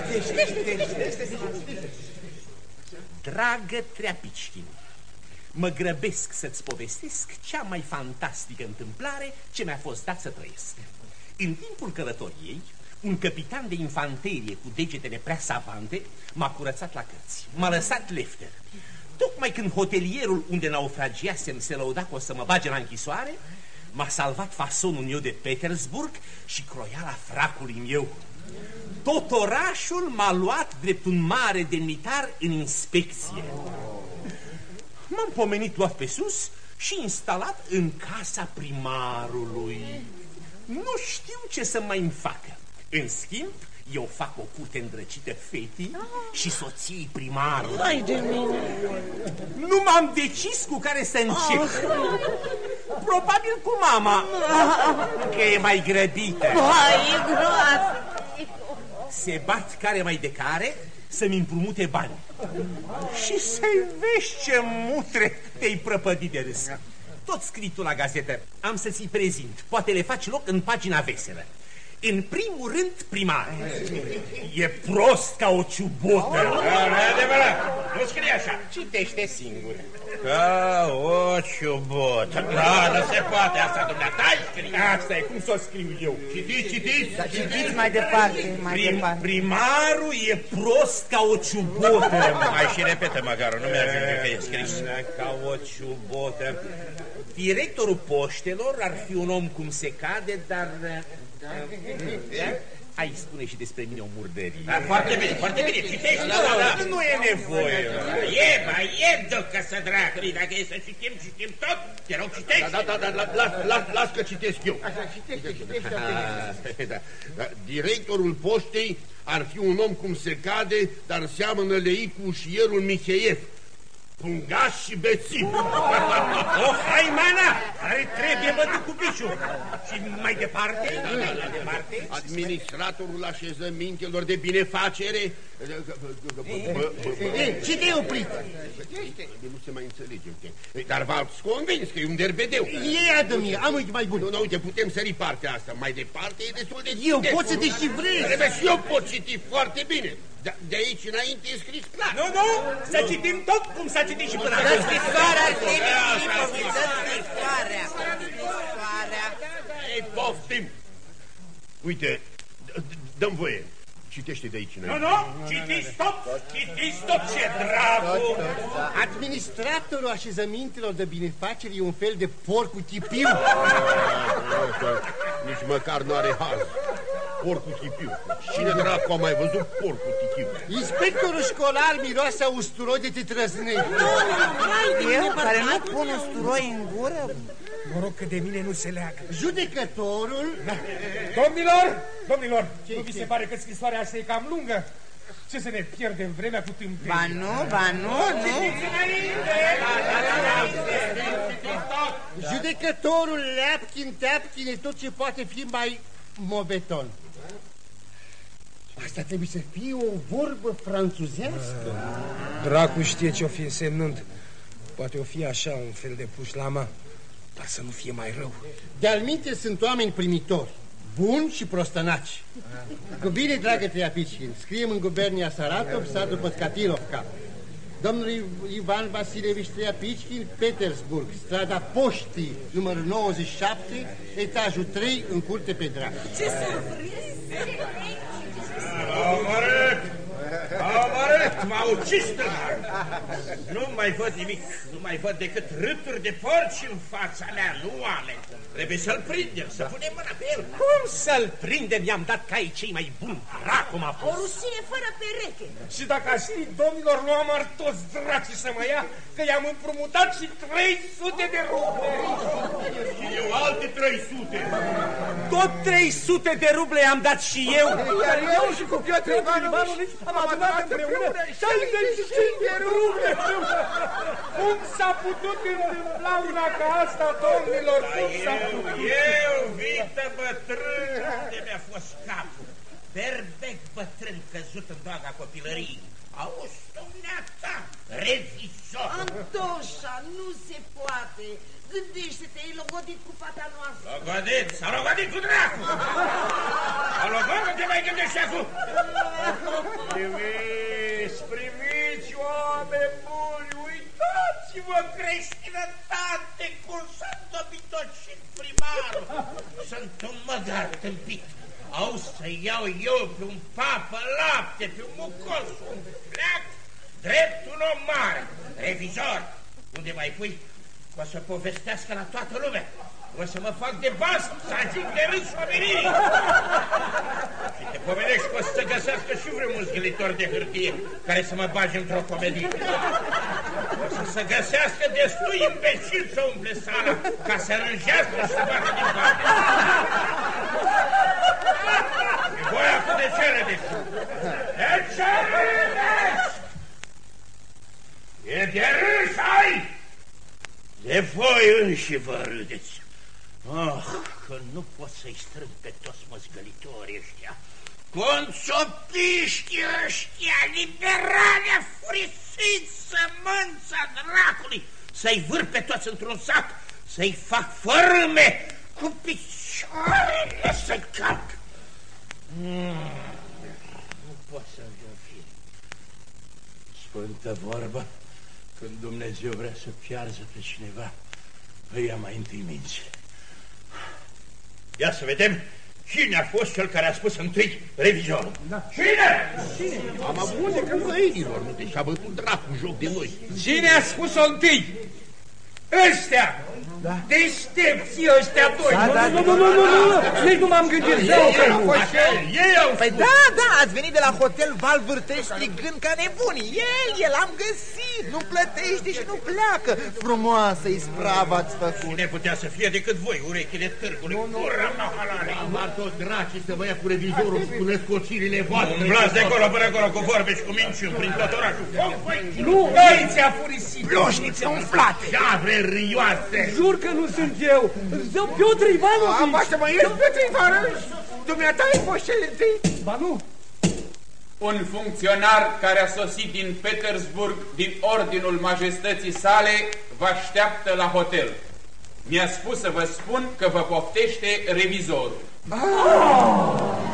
Dragă Treapichkin, mă grăbesc să-ți povestesc cea mai fantastică întâmplare ce mi-a fost dat să trăiesc. În timpul călătoriei, un capitan de infanterie cu degetele prea savante m-a curățat la cărți. M-a lăsat lefter. Tocmai când hotelierul unde naufragiasem se lăuda că o să mă bage la închisoare, m-a salvat fasonul meu de Petersburg și croiala fracului meu. Tot orașul m-a luat drept un mare demnitar în inspecție. M-am pomenit luat pe sus și instalat în casa primarului. Nu știu ce să mai-mi facă. În schimb, eu fac o curte îndrăcită fetii și soției primarului. Hai de mine! Nu m-am decis cu care să încep. Probabil cu mama, că e mai grăbită. Hai, e groaznic! se bat care mai de care să-mi împrumute bani. Și să-i vezi ce mutre te-ai prăpădit de râs. Tot scritul la gazetă am să ți-i prezint. Poate le faci loc în pagina veselă. În primul rând, primar. E prost ca o ciubotă. Nu e adevărat. Nu scrie așa. Citește singur. Ca o ciubotă. Da, nu se poate asta, dumneata. Asta e, cum să o scriu eu? Citiți. Da, citiți mai departe, Primarul e prost ca o ciubotă. Mai și repetă, măcar, nu merge că e scris. Ca o ciubotă. Directorul poștelor ar fi un om cum se cade, dar... Ai spune și despre mine o murdărie. Da, foarte bine, foarte bine, citești. Da. Nu e nevoie. E, ducă să dracului, dacă e să citim tot, te rog, citești. Las că citesc eu. Așa, citește. Directorul poștei ar fi un om cum se cade, dar seamănă lei cu ușierul Micheiev. Pungaș și bețiv. O haimana care trebuie bătut cu piciul. Și mai departe? Administratorul așezămintelor de binefacere. Ce te-ai oprit? Nu se mai înțelege. Dar v-ați convins că e un derbedeu. Ei, Adămie, am uite mai bun. Nu, uite, putem sări partea asta. Mai departe e destul de... Eu pot să deșifrez. Trebuie și eu pot citi foarte bine. De aici înainte e scris clar. Nu, să citim tot cum s-a citit și până acum. Dă scrisoarea, Ei, poftim. Uite, dăm voie. Citește de aici înainte. Nu, citiți tot, ce dracu! Administratorul așezămintelor de binefaceri e un fel de porc cu chipiu. Nici măcar nu are haz. Porc cu chipiu. Cine dracu a mai văzut porc cu chipiu? Inspectorul școlar miroase a usturoi de titrăznei. Eu, care nu pun usturoi în gură? Noroc că de mine nu se leagă. Judecătorul... Domnilor, nu vi se pare că scrisoarea asta e cam lungă? Ce să ne pierdem vremea cu tâmpenii? Ba nu. Judecătorul Leapkin e tot ce poate fi mai mobeton. Asta trebuie să fie o vorbă franțuzească. Dracu știe ce o fi însemnând. Poate o fi așa, un fel de pușlama, dar să nu fie mai rău. De-al minte sunt oameni primitori, buni și prostănaci. Cu bine, dragă Treapichin, scriem în gubernia Saratov, satul Păscatilovca. Domnul Ivan Vasilevici Treapichin, Petersburg, strada Poștii, numărul 97, etajul 3, în curte pe Dracu. Ce surpriză! Omorât, m-a ucis tânăr. Nu mai văd nimic, nu mai văd decât râturi de porci în fața mea, nu oameni. Trebuie să-l prindem, să punem mâna pe el. Cum să-l prindem? I-am dat caii cei mai buni. Dracum a fost. O rușine fără pereche. Și dacă aș fi, domnilor, nu am toți dracii să mă ia, că i-am împrumutat și 300 de ruble. Și eu alte 300. Tot 300 de ruble i-am dat și eu. Iar eu și cu Piotr Ivanovici am adunat împreună 65 de ruble. Cum s-a putut întâmpla una ca asta, domnilor? Eu, vită bătrân, unde mi-a fost capul. Berbec bătrân căzut în doaga copilăriei. Auzi, dumneata, revizor. Antoșa, nu se poate. Gândește-te, e logodit cu fata noastră. Logodit? S-a logodit cu dracu. A logodit, nu te mai gândești acum. Primiți, oameni buni, uitați-vă creștinătate, cum s-a dobitocit primarul. Sunt un măgar tâmpit. Auzi, să iau eu pe un papă lapte, pe un mucos, un pleac, drept un om mare, revizor. Unde mai pui? O să povestească la toată lumea. O să mă fac de bas, să ajung de râs familiei. Și te pomenești că o să găsească și vreun zgâlitor de hârtie care să mă bage într-o comedie. O să se găsească destui imbecil să umple sala ca să rânjească și să bată din parte. Și voi acum de ce râdeți? De ce râdeți? E de râs, ai? De voi înși vă râdeți. Ah, că nu pot să-i strâng pe toți măzgălitorii ăștia. Conțopiștii ăștia, liberale, furisiți, sămânța dracului, să-i vâr pe toți într-un sac, să-i fac fărâme, cu picioarele să calc. Nu pot să-mi vin fire. Sfântă vorbă, când Dumnezeu vrea să piarză pe cineva, îi ia mai întâi minți. Ia să vedem cine a fost cel care a spus întâi revizorul. Da. Cine? Am avut de călăinilor, nu te și-a bătut dracu joc de noi. Cine a spus-o întâi? Ăștia! Da. Deștepții ăștia doi! Nu, nici nu m-am gândit. Păi da, ați venit de la hotel Val Vârtești strigând ca nebunii. El, am găsit, nu plătește și nu pleacă. Frumoasă ispravă ați făcut. Cine putea să fie decât voi, urechile târgului? Gura mahalare! Amar toți dracii să vă ia cu revizorul, spuneți cocirile voastre. Umblați de acolo până acolo cu vorbe și cu minciuni prin tot orașul. Nu, noi ți-a furisit! Ploșnițe umflate! Șavre rioase! Jur că nu sunt eu! Zău Piotr Ivanovici! Am să mă ierți, Piotr Ivanovici! Dumneata ai fost cel întâi? Ba nu! Un funcționar care a sosit din Petersburg din ordinul majestății sale vă așteaptă la hotel. Mi-a spus să vă spun că vă poftește revizorul.